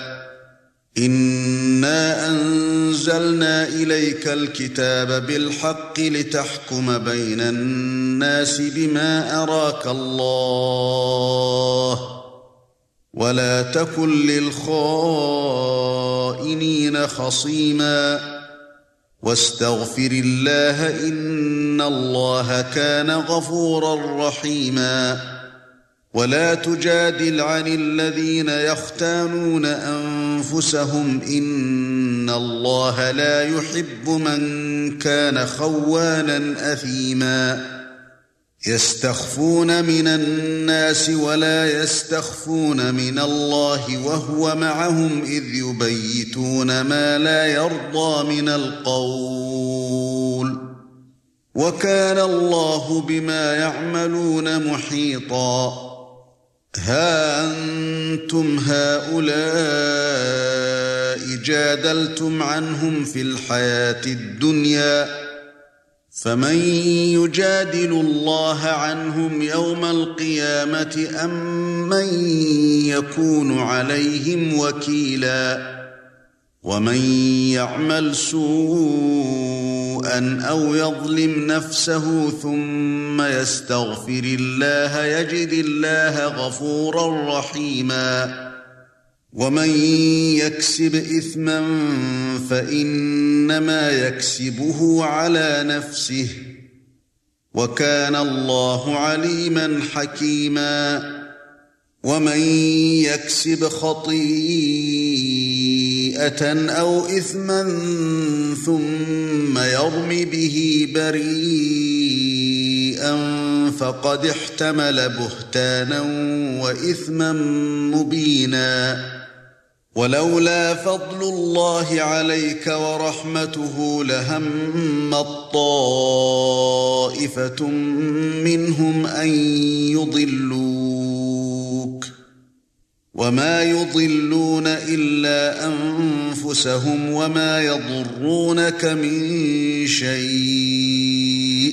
إِنَّا أَنزَلْنَا إِلَيْكَ الْكِتَابَ بِالْحَقِّ لِتَحْكُمَ بَيْنَ النَّاسِ بِمَا أَرَاكَ اللَّهُ وَلَا تَكُن لِّلْخَائِنِينَ خَصِيمًا وَاسْتَغْفِرِ اللَّهَ إِنَّ اللَّهَ كَانَ غَفُورًا رَّحِيمًا وَلَا تُجَادِلْ عَنِ الَّذِينَ يَخْتَانُونَ أَنفُسَهُمْ إِنَّ اللَّهَ لَا يُحِبُّ مَن كَانَ خَوَّانًا أَثِيمًا يَسْتَخْفُونَ مِنَ النَّاسِ وَلَا يَسْتَخْفُونَ مِنَ اللَّهِ وَهُوَ مَعَهُمْ إِذْ يُبَيِّتُونَ مَا لَا يَرْضَىٰ مِنَ الْقَوْلِ وَكَانَ اللَّهُ بِمَا يَعْمَلُونَ مُحِيطًا ها أنتم هؤلاء جادلتم عنهم في الحياة الدنيا فمن يجادل الله عنهم يوم القيامة أم من يكون عليهم وكيلا ومن يعمل سوءا أو يظلم نفسه ثم يستغفر الله يجد الله غفورا رحيما ومن يكسب إثما فإنما يكسبه على نفسه وكان الله عليما حكيما ومن يكسب خطيئة أو إثما ثم يرم به بريئا فقد احتمل بهتانا وإثما مبينا ولولا فضل الله عليك ورحمته لهمت طائفة منهم أن يضلوك وما يضلون إلا أنفسهم وما يضرونك من شيء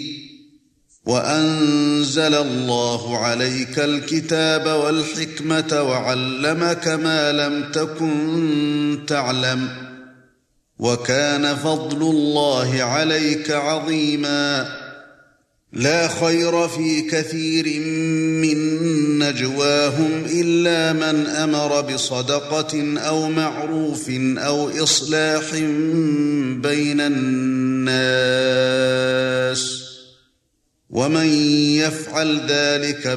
وأنزل الله عليك الكتاب والحكمة وعلمك ما لم تكن تعلم وكان فضل الله عليك عظيما لا خير في كثير من نجواهم إلا من أمر بصدقة أو معروف أو إصلاح بين الناس ومن يفعل ذلك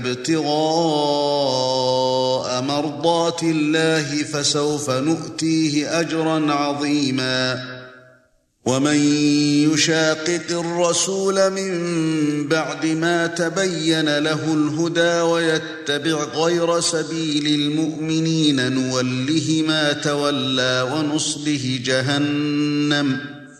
ابتغاء مرضات الله فسوف نؤتيه أجرا عظيما ومن يشاقق الرسول من بعد ما تبين له الهدى ويتبع غير سبيل المؤمنين نوله ما تولى ونصله جهنم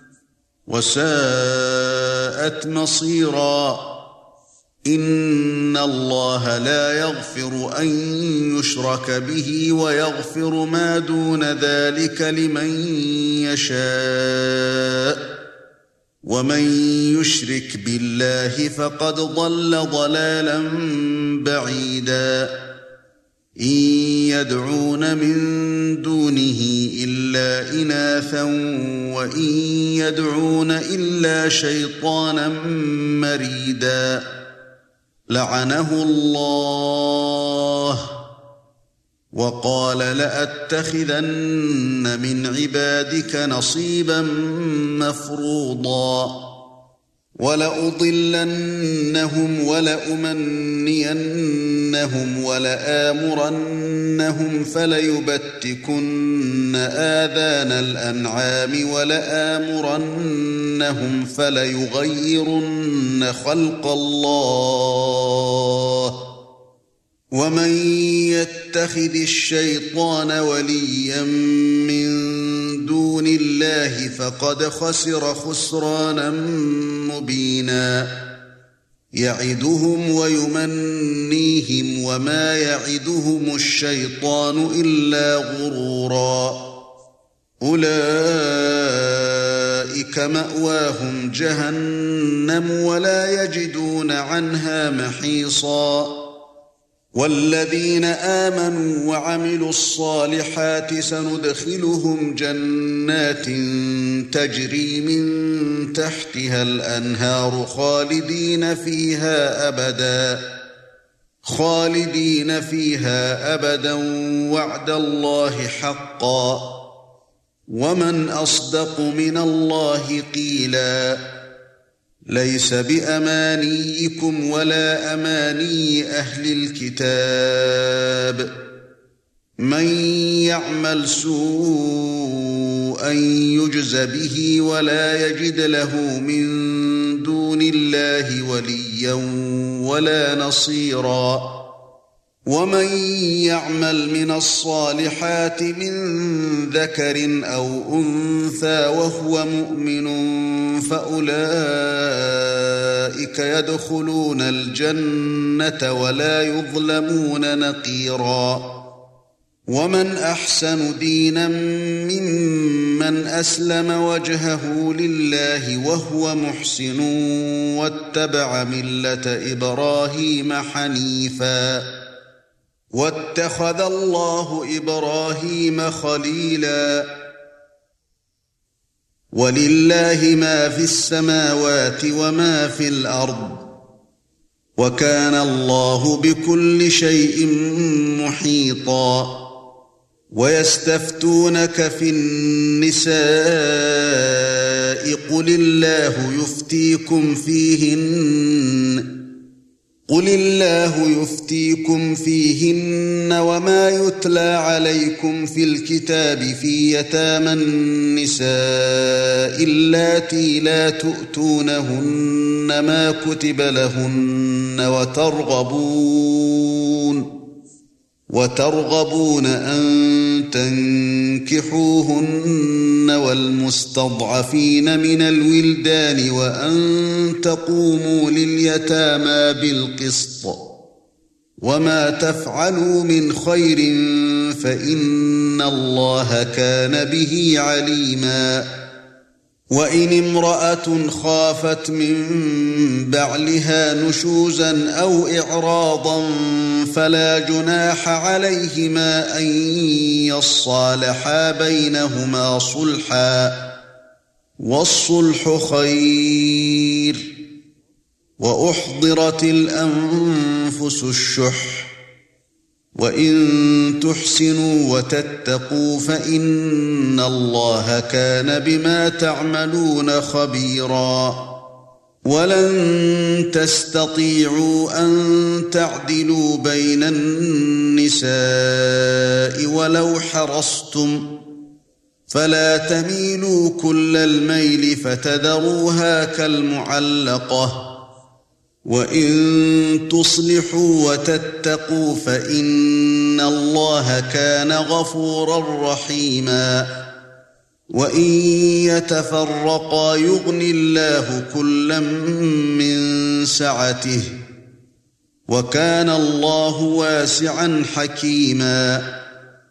وساءت مصيرا إن الله لا يغفر أن يشرك به ويغفر ما دون ذلك لمن يشاء ومن يشرك بالله فقد ضل ضلالا بعيدا إن يدعون من دونه إلا إناثا وإن يدعون إلا شيطانا مريدا لعنه الله وقال لأتخذن من عبادك نصيبا مفروضا ولأضلنهم ولأمنينهم ولآمرنهم فليبتكن آذان الأنعام ولآمرنهم فليغيرن خلق الله ومن يتخذ الشيطان وليا من دون الله فقد خسر خسرانا مبينا يعدهم ويمنيهم وما يعدهم الشيطان إلا غرورا أولئك مأواهم جهنم ولا يجدون عنها محيصا والذين آمنوا وعملوا الصالحات سندخلهم جنات تجري من تحتها الأنهار خالدين فيها أبدا خالدين فيها أبدا وعد الله حقا ومن أصدق من الله قيلا ليس بأمانيكم ولا أماني أهل الكتاب من يعمل سوءا يجز به ولا يجد له من دون الله وليا ولا نصيرا ومن يعمل من الصالحات من ذكر أو أنثى وهو مؤمن فأولئك يدخلون الجنة ولا يظلمون نقيرا ومن أحسن دينا ممن أسلم وجهه لله وهو محسن واتبع ملة إبراهيم حنيفا واتخذ الله إبراهيم خليلا ولله ما في السماوات وما في الأرض وكان الله بكل شيء محيطا ويستفتونك في النساء قل الله يفتيكم فيهن قل الله يفتيكم فيهن وما يتلى عليكم في الكتاب في يتامى النساء اللاتي لا تؤتونهن ما كتب لهن وترغبون وترغبون أن تنكحوهن والمستضعفين من الولدان وأن تقوموا لليتامى بالقسط وما تفعلوا من خير فإن الله كان به عليما وإن امرأة خافت من بعلها نشوزا أو إعراضا فلا جناح عليهما أن يصالحا بينهما صلحا والصلح خير وأحضرت الأنفس الشح وإن تحسنوا وتتقوا فإن الله كان بما تعملون خبيرا ولن تستطيعوا أن تعدلوا بين النساء ولو حرصتم فلا تميلوا كل الميل فتذروها كالمعلقة وإن تصلحوا وتتقوا فإن الله كان غفورا رحيما وإن يتفرقا يغن الله كلا من سعته وكان الله واسعا حكيما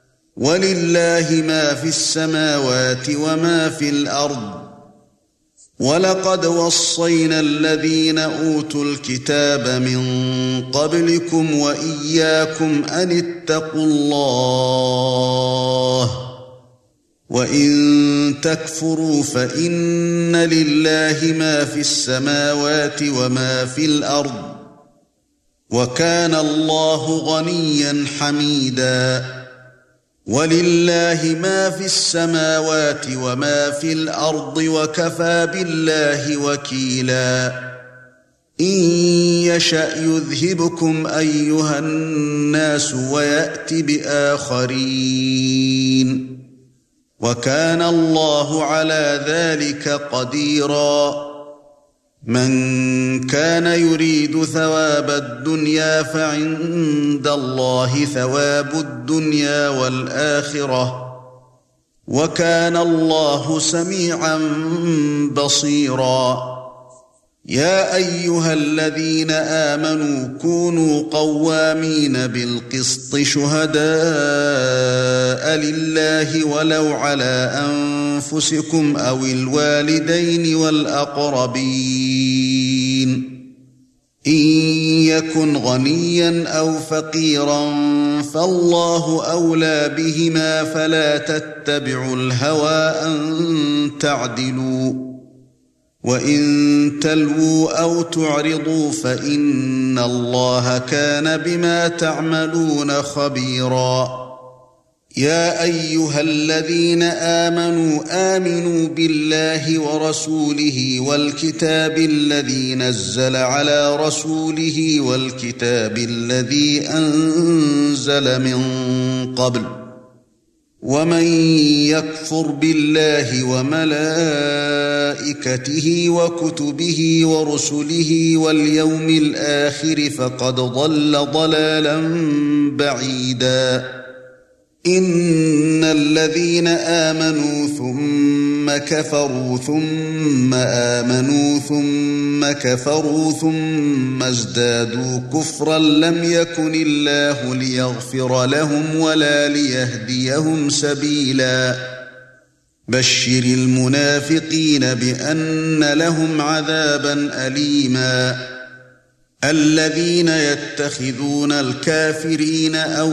ولله ما في السماوات وما في الأرض وَلَقَدْ وَصَّيْنَا الَّذِينَ أُوتُوا الْكِتَابَ مِنْ قَبْلِكُمْ وَإِيَّاكُمْ أَنِ اتَّقُوا اللَّهَ وَإِن تَكْفُرُوا فَإِنَّ لِلَّهِ مَا فِي السَّمَاوَاتِ وَمَا في الْأَرْضِ وَكَانَ اللَّهُ غَنِيًّا حَمِيدًا وَلِلَّهِ مَا فِي السَّمَاوَاتِ وَمَا في الْأَرْضِ وَكَفَى بِاللَّهِ وَكِيلًا إِن يَشَأْ يُذْهِبْكُمْ أَيُّهَا النَّاسُ وَيَأْتِ بِآخَرِينَ وَكَانَ اللَّهُ عَلَى ذَلِكَ قَدِيرًا مَنْ كَانَ يُرِيدُ ثَوَابَ الدُّنْيَا فَعِندَ اللَّهِ ثَوَابُ الدُّنْيَا وَالْآخِرَةِ وَكَانَ اللَّهُ سَمِيعًا بَصِيرًا يَا أَيُّهَا الَّذِينَ آمَنُوا كُونُوا قَوَّامِينَ بِالْقِسْطِ شُهَدَاءَ لِلَّهِ وَلَوْ عَلَى أَنفُسِكُمْ أَوِ الْوَالِدَيْنِ وَالْأَقْرَبِينَ إِن يَكُنْ غَنِيًّا أَوْ فَقِيرًا فَاللَّهُ أَوْلَى بِهِمَا فَلَا تَتَّبِعُوا الْهَوَى أَن تَعْدِلُوا وَإِن تَلْوُوا أَوْ تُعْرِضُوا فَإِنَّ اللَّهَ كَانَ بِمَا تَعْمَلُونَ خَبِيرًا يَا أَيُّهَا الَّذِينَ آمَنُوا آمِنُوا بِاللَّهِ وَرَسُولِهِ وَالْكِتَابِ الَّذِي نَزَّلَ عَلَى رَسُولِهِ وَالْكِتَابِ الَّذِي أَنزَلَ مِن قَبْلُ وَمَن يَكْفُرْ بِاللَّهِ وَمَلَائِكَتِهِ وَكُتُبِهِ وَرُسُلِهِ وَالْيَوْمِ الْآخِرِ فَقَدْ ضَلَّ ضَلَالًا بَعِيدًا إِنَّ الَّذِينَ آمَنُوا ثُمَّ كَفَرُوا ثُمَّ آمَنُوا ثُمَّ كَفَرُوا ثُمَّ ازْدَادُوا كُفْرًا لَّمْ يَكُنِ اللَّهُ لِيَغْفِرَ لَهُمْ وَلَا لِيَهْدِيَهُمْ سَبِيلًا بَشِّرِ الْمُنَافِقِينَ بِأَنَّ لَهُمْ عَذَابًا أَلِيمًا الَّذِينَ يَتَّخِذُونَ الْكَافِرِينَ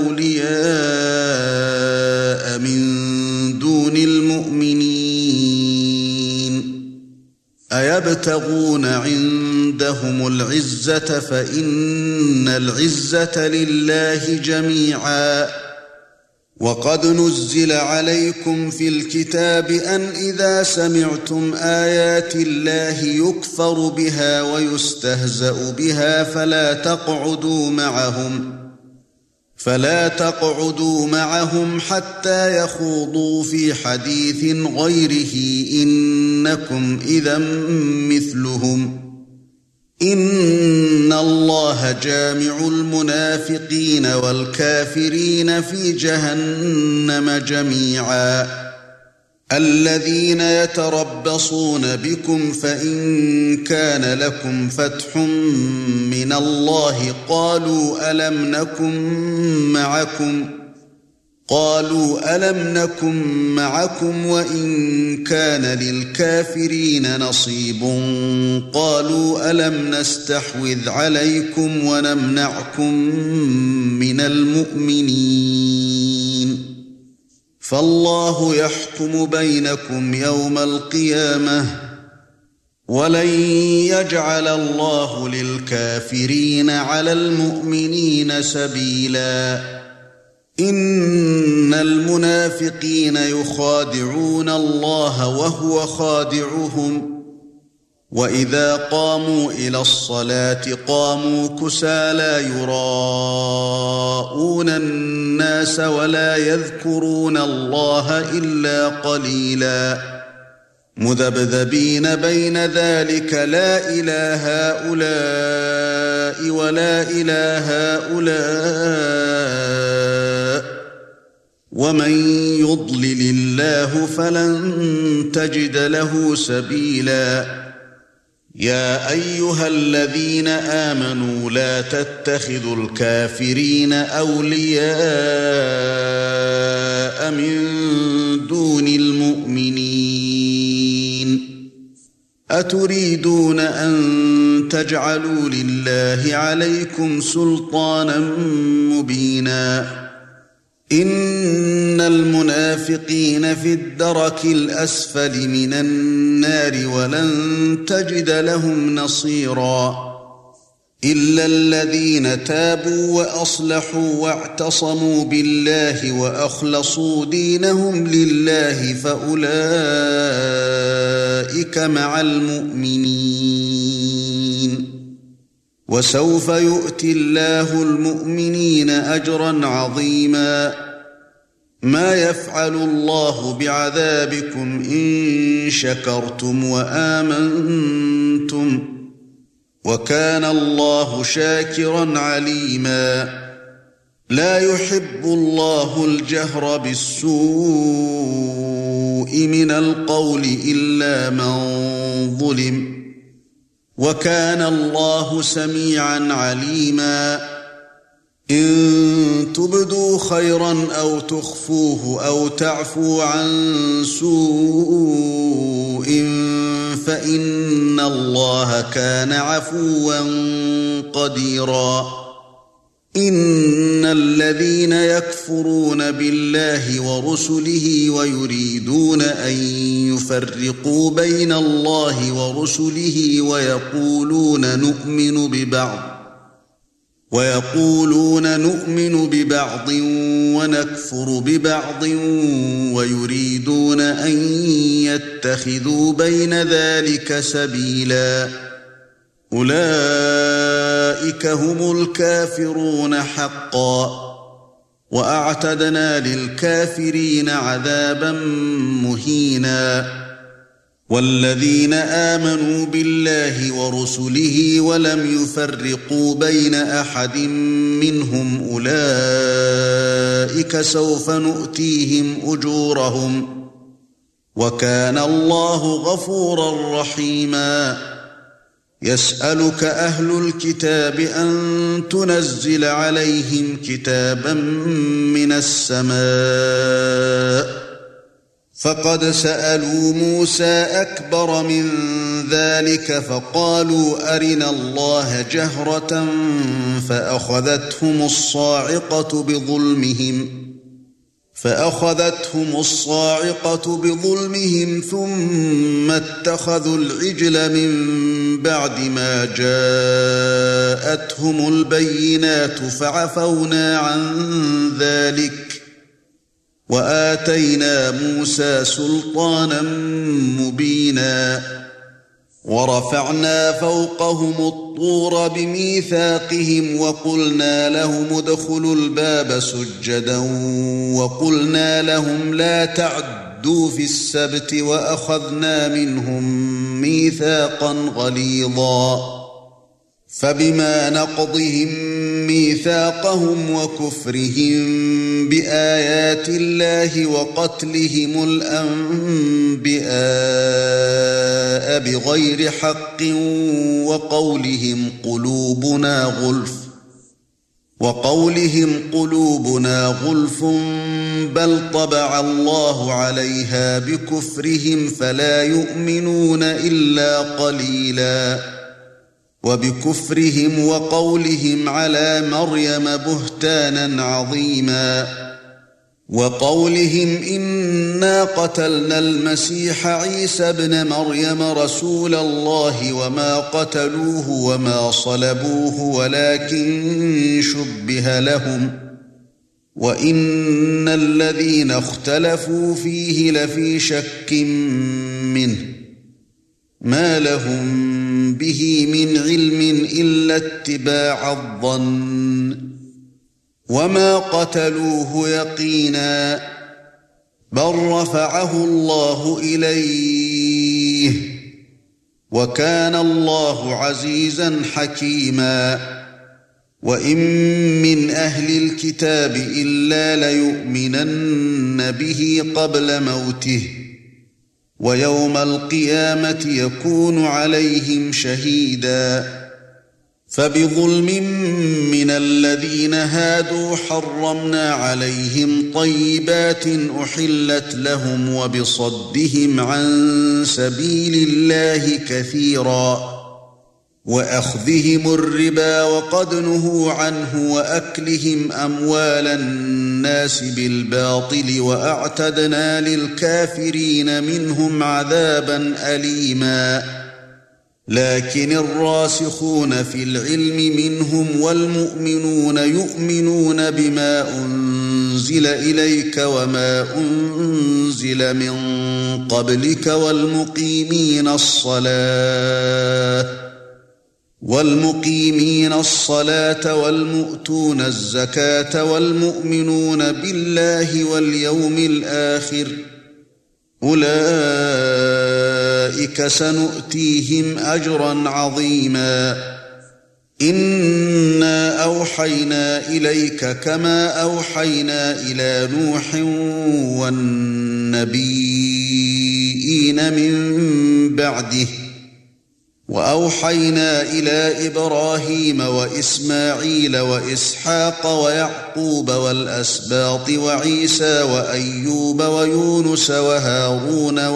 أَوْلِيَاءَ مِن دُونِ الْمُؤْمِنِينَ أَيَبْتَغُونَ عِندَهُمُ الْعِزَّةَ فَإِنَّ الْعِزَّةَ لِلَّهِ جَمِيعًا وَقَدْ نُزِّلَ عَلَيْكُمْ فِي الْكِتَابِ أَنْ إِذَا سَمِعْتُمْ آيَاتِ اللَّهِ يُكْفَرُ بِهَا وَيُسْتَهْزَأُ بِهَا فَلَا تَقْعُدُوا مَعَهُمْ فَلَا تَقْعُدُوا مَعَهُمْ حَتَّى يَخُوضُوا فِي حَدِيثٍ غَيْرِهِ إِنَّكُمْ إِذًا مِثْلُهُمْ إِنَّ اللَّهَ جَامِعُ الْمُنَافِقِينَ وَالْكَافِرِينَ فِي جَهَنَّمَ جَمِيعًا الَّذِينَ يَتَرَبَّصُونَ بِكُمْ فَإِن كَانَ لَكُمْ فَتْحٌ مِّنَ اللَّهِ قَالُوا أَلَمْ نَكُن مَّعَكُمْ قالوا ألم نكن معكم وإن كان للكافرين نصيب قالوا ألم نستحوذ عليكم ونمنعكم من المؤمنين فالله يحكم بينكم يوم القيامة ولن يجعل الله للكافرين على المؤمنين سبيلا إن المنافقين يخادعون الله وهو خادعهم وإذا قاموا إلى الصلاة قاموا كسالى يراءون الناس ولا يذكرون الله إلا قليلا مذبذبين بين ذلك لا إله هؤلاء ولا إله هؤلاء ومن يضلل الله فلن تجد له سبيلا يا أيها الذين آمنوا لا تتخذوا الكافرين أولياء من دون المؤمنين أتريدون أن تجعلوا لله عليكم سلطانا مبينا إن المنافقين في الدرك الأسفل من النار ولن تجد لهم نصيرا إلا الذين تابوا وأصلحوا واعتصموا بالله وأخلصوا دينهم لله فأولئك مع المؤمنين وسوف يؤتي الله المؤمنين أجرا عظيما ما يفعل الله بعذابكم إن شكرتم وآمنتم وكان الله شاكرا عليما لا يحب الله الجهر بالسوء من القول إلا من ظلم وكان الله سميعا عليما إن تبدوا خيرا أو تخفوه أو تعفو عن سوء فإن الله كان عفوا قديرا إن الذين يكفرون بالله ورسله ويريدون أن يفرقوا بين الله ورسله ويقولون نؤمن ببعض ويقولون نؤمن ببعض ونكفر ببعض ويريدون أن يتخذوا بين ذلك سبيلا أولئك هم الكافرون حقا وأعتدنا للكافرين عذابا مهينا والذين آمنوا بالله ورسله ولم يفرقوا بين أحد منهم أولئك سوف نؤتيهم أجورهم وكان الله غفورا رحيما يسألك أهل الكتاب أن تنزل عليهم كتابا من السماء فقد سألوا موسى أكبر من ذلك فقالوا أرنا الله جهرة فأخذتهم الصاعقة بظلمهم فأخذتهم الصاعقة بظلمهم ثم اتخذوا العجل من بعد ما جاءتهم البينات فعفونا عن ذلك وآتينا موسى سلطانا مبينا ورفعنا فوقهم الطور بميثاقهم وقلنا لهم ادخلوا الباب سجدا وقلنا لهم لا تعدوا في السبت وأخذنا منهم ميثاقا غليظا فبما نقضهم ميثاقهم وكفرهم بآيات الله وقتلهم الأنبياء بغير حق وقولهم قلوبنا غلف وقولهم قلوبنا غلف بل طبع الله عليها بكفرهم فلا يؤمنون إلا قليلا وبكفرهم وقولهم على مريم بهتانا عظيما وقولهم إنا قتلنا المسيح عيسى ابن مريم رسول الله وما قتلوه وما صلبوه ولكن شبه لهم وإن الذين اختلفوا فيه لفي شك منه ما لهم به من علم إلا اتباع الظن وما قتلوه يقينا بل رفعه الله إليه وكان الله عزيزا حكيما وإن من أهل الكتاب إلا ليؤمنن به قبل موته ويوم القيامة يكون عليهم شهيدا فبظلم من الذين هادوا حرمنا عليهم طيبات أحلت لهم وبصدهم عن سبيل الله كثيرا وأخذهم الربا وقد نهوا عنه وأكلهم أموال الناس بالباطل وأعتدنا للكافرين منهم عذابا أليما لكن الراسخون في العلم منهم والمؤمنون يؤمنون بما أنزل إليك وما أنزل من قبلك والمقيمين الصلاة والمقيمين الصلاة والمؤتون الزكاة والمؤمنون بالله واليوم الآخر أولئك سنؤتيهم أجرا عظيما إنا أوحينا إليك كما أوحينا إلى نوح والنبيين من بعده وأوحينا إلى إبراهيم وإسماعيل وإسحاق ويعقوب والأسباط وعيسى وأيوب ويونس وهارون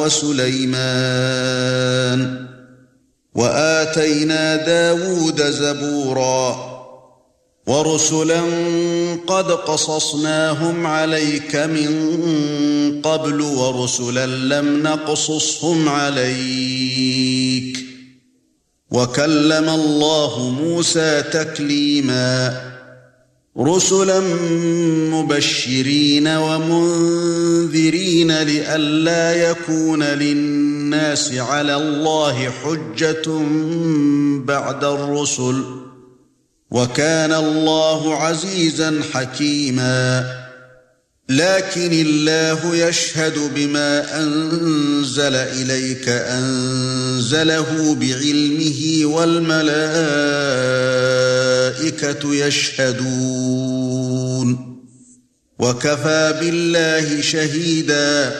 وسليمان وآتينا داود زبورا ورسلا قد قصصناهم عليك من قبل ورسلا لم نقصصهم عليك وكلم الله موسى تكليما رسلا مبشرين ومنذرين لئلا يكون للناس على الله حجة بعد الرسل وكان الله عزيزا حكيما لكن الله يشهد بما أنزل إليك أنزله بعلمه والملائكة يشهدون وكفى بالله شهيدا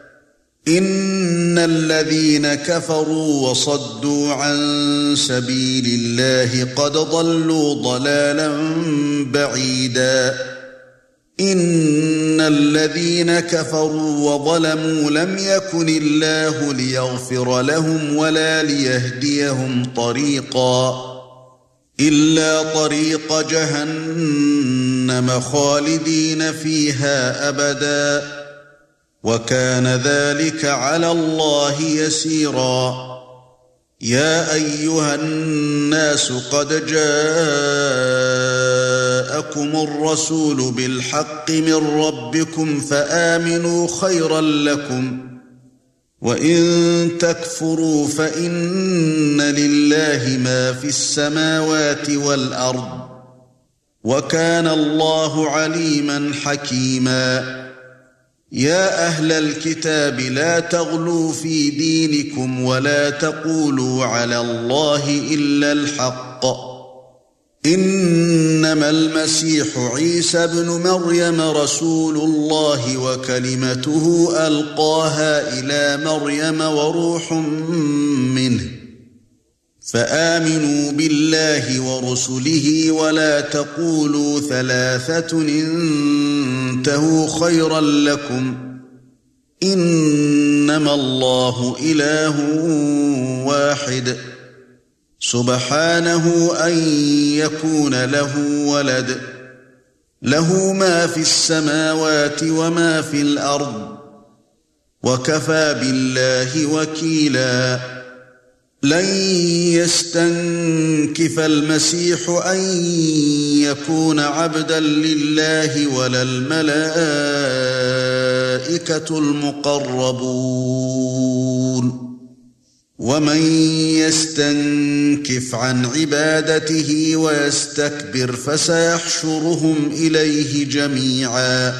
إن الذين كفروا وصدوا عن سبيل الله قد ضلوا ضلالا بعيدا إن الذين كفروا وظلموا لم يكن الله ليغفر لهم ولا ليهديهم طريقا إلا طريق جهنم خالدين فيها أبدا وكان ذلك على الله يسيرا يا أيها الناس قد جاءكم الرسول بالحق من ربكم فآمنوا خيرا لكم وإن تكفروا فإن لله ما في السماوات والأرض وكان الله عليما حكيما يا أهل الكتاب لا تغلوا في دينكم ولا تقولوا على الله إلا الحق إنما المسيح عيسى ابن مريم رسول الله وكلمته ألقاها إلى مريم وروح منه فآمنوا بالله ورسله ولا تقولوا ثلاثة انتهوا خيرا لكم إنما الله إله واحد سبحانه أن يكون له ولد له ما في السماوات وما في الأرض وكفى بالله وكيلا لن يستنكف المسيح أن يكون عبدا لله ولا الملائكة المقربون ومن يستنكف عن عبادته ويستكبر فسيحشرهم إليه جميعا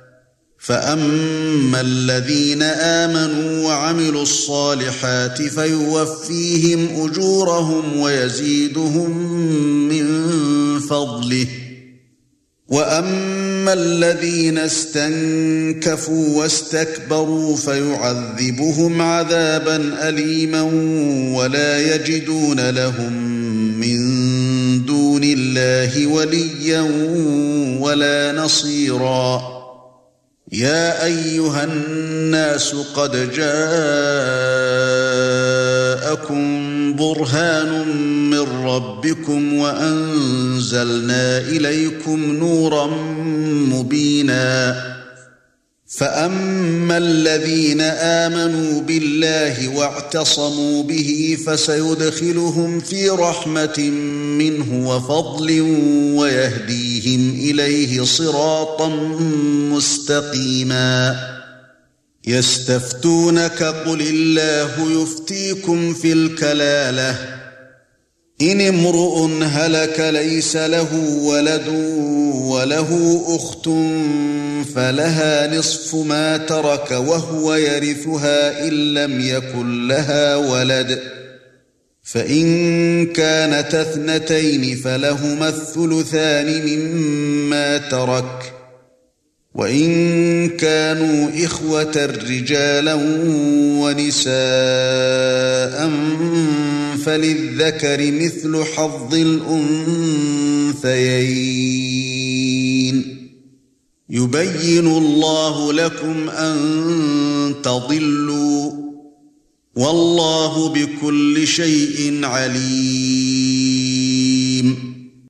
فأما الذين آمنوا وعملوا الصالحات فيوفيهم أجورهم ويزيدهم من فضله وأما الذين استنكفوا واستكبروا فيعذبهم عذابا أليما ولا يجدون لهم من دون بالله وليا ولا نصيرا يا ايها الناس قد جاءكم برهان من ربكم وأنزلنا إليكم نورا مبينا فأما الذين آمنوا بالله واعتصموا به فسيدخلهم في رحمة منه وفضل ويهديهم إليه صراطا مستقيما يستفتونك قل الله يفتيكم في الكلالة إن امرؤ هلك ليس له ولد وله أخت فلها نصف ما ترك وهو يرثها إن لم يكن لها ولد فإن كانت اثنتين فلهما الثلثان مما ترك وَإِن كَانُوا إِخْوَةً رِجَالًا وَنِسَاءً فَلِلذَّكَرِ مِثْلُ حَظِّ الْأُنثَيَيْنِ يُبَيِّنُ اللَّهُ لَكُمْ أَن تَضِلُّوا وَاللَّهُ بِكُلِّ شَيْءٍ عَلِيمٌ